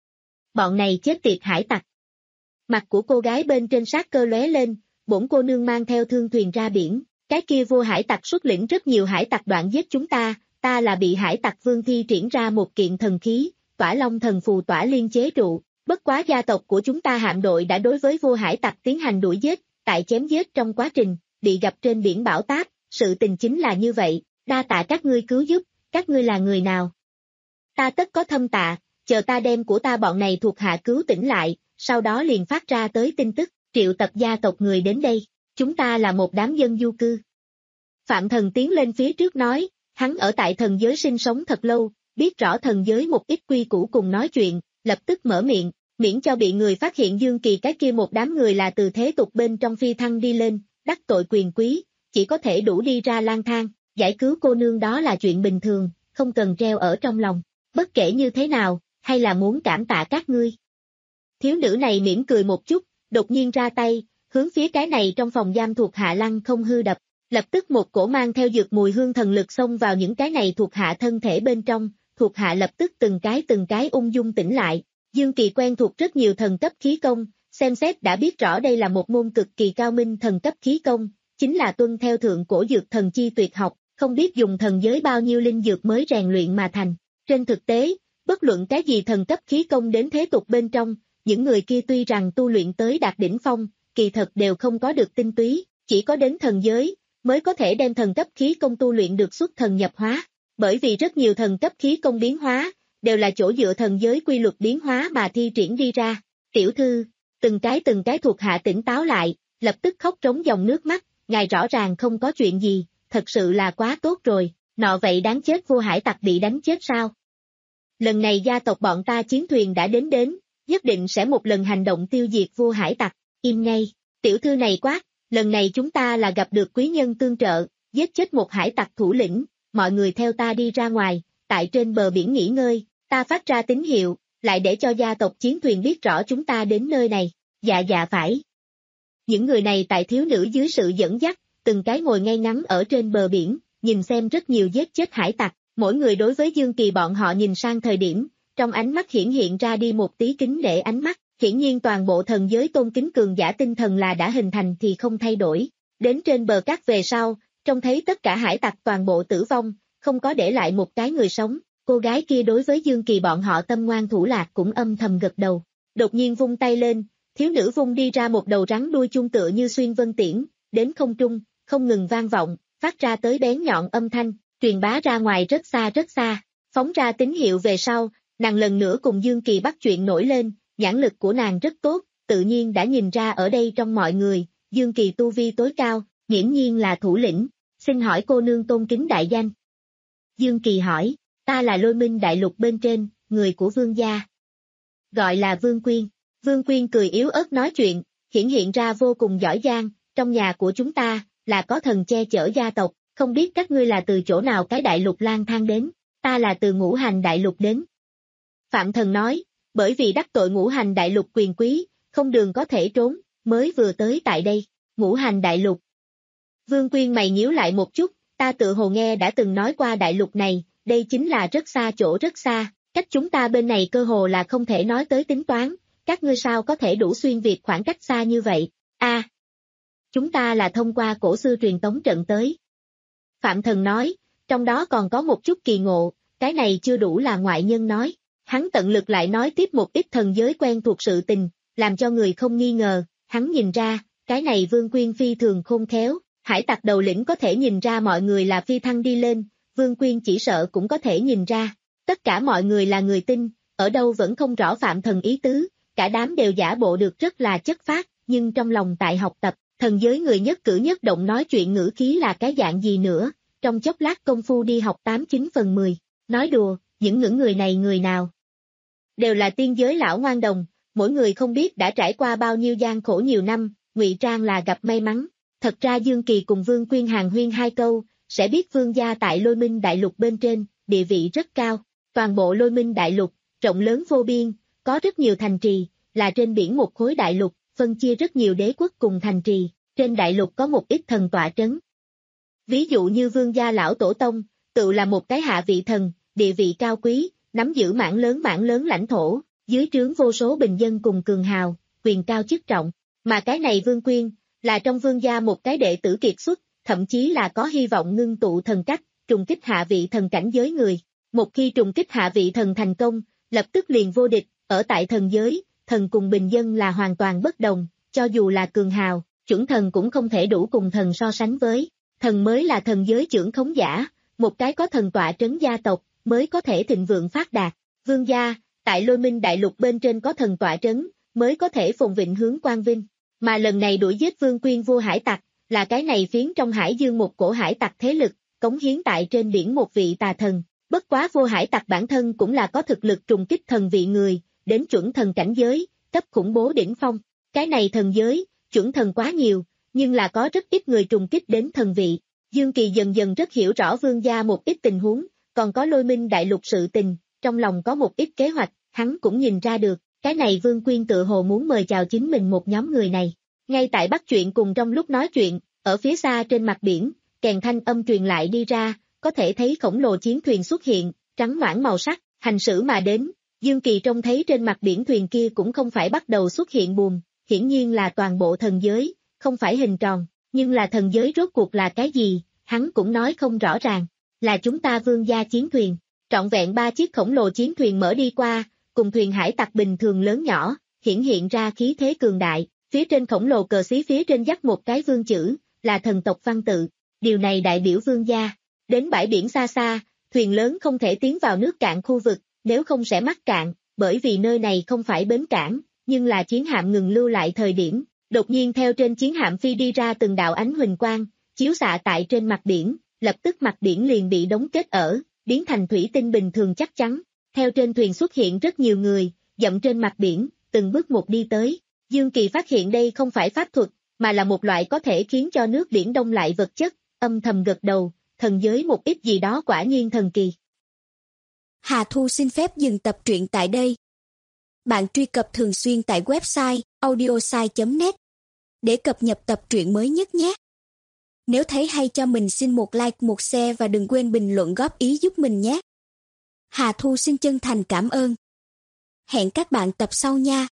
Bọn này chết tiệt hải tặc. Mặt của cô gái bên trên sát cơ lóe lên, bổn cô nương mang theo thương thuyền ra biển, cái kia vua hải tặc xuất lĩnh rất nhiều hải tặc đoạn giết chúng ta, ta là bị hải tặc vương thi triển ra một kiện thần khí, tỏa long thần phù tỏa liên chế trụ, bất quá gia tộc của chúng ta hạm đội đã đối với vua hải tặc tiến hành đuổi giết, tại chém giết trong quá trình, bị gặp trên biển bão táp, sự tình chính là như vậy, đa tạ các ngươi cứu giúp, các ngươi là người nào? Ta tất có thâm tạ, chờ ta đem của ta bọn này thuộc hạ cứu tỉnh lại, sau đó liền phát ra tới tin tức, triệu tập gia tộc người đến đây, chúng ta là một đám dân du cư. Phạm Thần tiến lên phía trước nói, hắn ở tại thần giới sinh sống thật lâu, biết rõ thần giới một ít quy củ cùng nói chuyện, lập tức mở miệng, miễn cho bị người phát hiện Dương Kỳ cái kia một đám người là từ thế tục bên trong phi thăng đi lên, đắc tội quyền quý, chỉ có thể đủ đi ra lang thang, giải cứu cô nương đó là chuyện bình thường, không cần treo ở trong lòng, bất kể như thế nào, hay là muốn cảm tạ các ngươi. Thiếu nữ này mỉm cười một chút, đột nhiên ra tay, hướng phía cái này trong phòng giam thuộc hạ lăng không hư đập, lập tức một cổ mang theo dược mùi hương thần lực xông vào những cái này thuộc hạ thân thể bên trong, thuộc hạ lập tức từng cái từng cái ung dung tỉnh lại. Dương Kỳ quen thuộc rất nhiều thần cấp khí công, xem xét đã biết rõ đây là một môn cực kỳ cao minh thần cấp khí công, chính là tuân theo thượng cổ dược thần chi tuyệt học, không biết dùng thần giới bao nhiêu linh dược mới rèn luyện mà thành. Trên thực tế, bất luận cái gì thần cấp khí công đến thế tục bên trong, những người kia tuy rằng tu luyện tới đạt đỉnh phong, kỳ thật đều không có được tinh túy, chỉ có đến thần giới, mới có thể đem thần cấp khí công tu luyện được xuất thần nhập hóa, bởi vì rất nhiều thần cấp khí công biến hóa, đều là chỗ dựa thần giới quy luật biến hóa mà thi triển đi ra. Tiểu thư, từng cái từng cái thuộc hạ tỉnh táo lại, lập tức khóc trống dòng nước mắt, ngài rõ ràng không có chuyện gì, thật sự là quá tốt rồi, nọ vậy đáng chết vua hải tặc bị đánh chết sao? Lần này gia tộc bọn ta chiến thuyền đã đến đến, nhất định sẽ một lần hành động tiêu diệt vua hải tặc, im ngay, tiểu thư này quát, lần này chúng ta là gặp được quý nhân tương trợ, giết chết một hải tặc thủ lĩnh, mọi người theo ta đi ra ngoài, tại trên bờ biển nghỉ ngơi, ta phát ra tín hiệu, lại để cho gia tộc chiến thuyền biết rõ chúng ta đến nơi này, dạ dạ phải. Những người này tại thiếu nữ dưới sự dẫn dắt, từng cái ngồi ngay ngắn ở trên bờ biển, nhìn xem rất nhiều giết chết hải tặc, mỗi người đối với Dương Kỳ bọn họ nhìn sang thời điểm, trong ánh mắt hiển hiện ra đi một tí kính nể ánh mắt, hiển nhiên toàn bộ thần giới tôn kính cường giả tinh thần là đã hình thành thì không thay đổi. Đến trên bờ cát về sau, trông thấy tất cả hải tặc toàn bộ tử vong, không có để lại một cái người sống. Cô gái kia đối với Dương Kỳ bọn họ tâm ngoan thủ lạc cũng âm thầm gật đầu. Đột nhiên vung tay lên, thiếu nữ vung đi ra một đầu rắn đuôi chuông tựa như xuyên vân tiễn, đến không trung, không ngừng vang vọng, phát ra tới bén nhọn âm thanh, truyền bá ra ngoài rất xa rất xa. Phóng ra tín hiệu về sau, nàng lần nữa cùng Dương Kỳ bắt chuyện nổi lên, nhãn lực của nàng rất tốt, tự nhiên đã nhìn ra ở đây trong mọi người, Dương Kỳ tu vi tối cao, nghiễm nhiên là thủ lĩnh. Xin hỏi cô nương tôn kính đại danh. Dương Kỳ hỏi, ta là Lôi Minh đại lục bên trên, người của vương gia. Gọi là Vương Quyên. Vương Quyên cười yếu ớt nói chuyện, hiển hiện ra vô cùng giỏi giang, trong nhà của chúng ta, là có thần che chở gia tộc, không biết các ngươi là từ chỗ nào cái đại lục lang thang đến, ta là từ Ngũ Hành đại lục đến. Phạm Thần nói, bởi vì đắc tội Ngũ Hành đại lục quyền quý, không đường có thể trốn, mới vừa tới tại đây. Ngũ Hành đại lục. Vương Quyên mày nhíu lại một chút, ta tự hồ nghe đã từng nói qua đại lục này, đây chính là rất xa chỗ rất xa, cách chúng ta bên này cơ hồ là không thể nói tới tính toán, các ngươi sao có thể đủ xuyên việt khoảng cách xa như vậy, a à, chúng ta là thông qua cổ xưa truyền tống trận tới. Phạm Thần nói, trong đó còn có một chút kỳ ngộ, cái này chưa đủ là ngoại nhân nói, hắn tận lực lại nói tiếp một ít thần giới quen thuộc sự tình, làm cho người không nghi ngờ, hắn nhìn ra, cái này Vương Quyên phi thường khôn khéo. Hải tặc đầu lĩnh có thể nhìn ra mọi người là phi thăng đi lên, Vương Quyên chỉ sợ cũng có thể nhìn ra. Tất cả mọi người là người tin, ở đâu vẫn không rõ Phạm Thần ý tứ, cả đám đều giả bộ được rất là chất phác, nhưng trong lòng tại học tập, thần giới người nhất cử nhất động nói chuyện ngữ khí là cái dạng gì nữa, trong chốc lát công phu đi học tám chín phần mười. Nói đùa, những ngưỡng người này người nào? Đều là tiên giới lão ngoan đồng, mỗi người không biết đã trải qua bao nhiêu gian khổ nhiều năm, ngụy trang là gặp may mắn. Thật ra Dương Kỳ cùng Vương Quyên hàn huyên hai câu, sẽ biết vương gia tại Lôi Minh đại lục bên trên, địa vị rất cao. Toàn bộ Lôi Minh đại lục, rộng lớn vô biên, có rất nhiều thành trì, là trên biển một khối đại lục, phân chia rất nhiều đế quốc cùng thành trì, trên đại lục có một ít thần tọa trấn. Ví dụ như vương gia lão tổ tông, tự là một cái hạ vị thần, địa vị cao quý, nắm giữ mảng lớn mảng lớn lãnh thổ, dưới trướng vô số bình dân cùng cường hào, quyền cao chức trọng, mà cái này Vương Quyên, là trong vương gia một cái đệ tử kiệt xuất, thậm chí là có hy vọng ngưng tụ thần cách, trùng kích hạ vị thần cảnh giới người. Một khi trùng kích hạ vị thần thành công, lập tức liền vô địch, ở tại thần giới, thần cùng bình dân là hoàn toàn bất đồng, cho dù là cường hào, chuẩn thần cũng không thể đủ cùng thần so sánh với. Thần mới là thần giới trưởng khống giả, một cái có thần tọa trấn gia tộc, mới có thể thịnh vượng phát đạt. Vương gia, tại Lôi Minh đại lục bên trên có thần tọa trấn, mới có thể phồn vịnh hướng quang vinh. Mà lần này đuổi giết Vương Quyên vua hải tặc, là cái này phiến trong hải dương một cổ hải tặc thế lực, cống hiến tại trên biển một vị tà thần. Bất quá vua hải tặc bản thân cũng là có thực lực trùng kích thần vị người, đến chuẩn thần cảnh giới, cấp khủng bố đỉnh phong. Cái này thần giới, chuẩn thần quá nhiều, nhưng là có rất ít người trùng kích đến thần vị. Dương Kỳ dần dần rất hiểu rõ vương gia một ít tình huống, còn có Lôi Minh đại lục sự tình, trong lòng có một ít kế hoạch, hắn cũng nhìn ra được. Cái này Vương Quyên tự hồ muốn mời chào chính mình một nhóm người này. Ngay tại bắt chuyện cùng trong lúc nói chuyện, ở phía xa trên mặt biển, kèn thanh âm truyền lại đi ra, có thể thấy khổng lồ chiến thuyền xuất hiện, trắng noãn màu sắc, hành xử mà đến. Dương Kỳ trông thấy trên mặt biển thuyền kia cũng không phải bắt đầu xuất hiện buồm, hiển nhiên là toàn bộ thần giới, không phải hình tròn, nhưng là thần giới rốt cuộc là cái gì, hắn cũng nói không rõ ràng, là chúng ta vương gia chiến thuyền. Trọn vẹn ba chiếc khổng lồ chiến thuyền mở đi qua, cùng thuyền hải tặc bình thường lớn nhỏ, hiển hiện ra khí thế cường đại, phía trên khổng lồ cờ xí phía trên dắt một cái vương chữ, là thần tộc văn tự, điều này đại biểu vương gia. Đến bãi biển xa xa, thuyền lớn không thể tiến vào nước cạn khu vực, nếu không sẽ mắc cạn, bởi vì nơi này không phải bến cảng, nhưng là chiến hạm ngừng lưu lại thời điểm, đột nhiên theo trên chiến hạm phi đi ra từng đạo ánh huỳnh quang, chiếu xạ tại trên mặt biển, lập tức mặt biển liền bị đóng kết ở, biến thành thủy tinh bình thường chắc chắn. Theo trên thuyền xuất hiện rất nhiều người, dậm trên mặt biển, từng bước một đi tới. Dương Kỳ phát hiện đây không phải pháp thuật, mà là một loại có thể khiến cho nước biển đông lại vật chất, âm thầm gật đầu, thần giới một ít gì đó quả nhiên thần kỳ. Hà Thu xin phép dừng tập truyện tại đây. Bạn truy cập thường xuyên tại website audiosai chấm net để cập nhật tập truyện mới nhất nhé. Nếu thấy hay cho mình xin một like, một share và đừng quên bình luận góp ý giúp mình nhé. Hà Thu xin chân thành cảm ơn. Hẹn các bạn tập sau nha.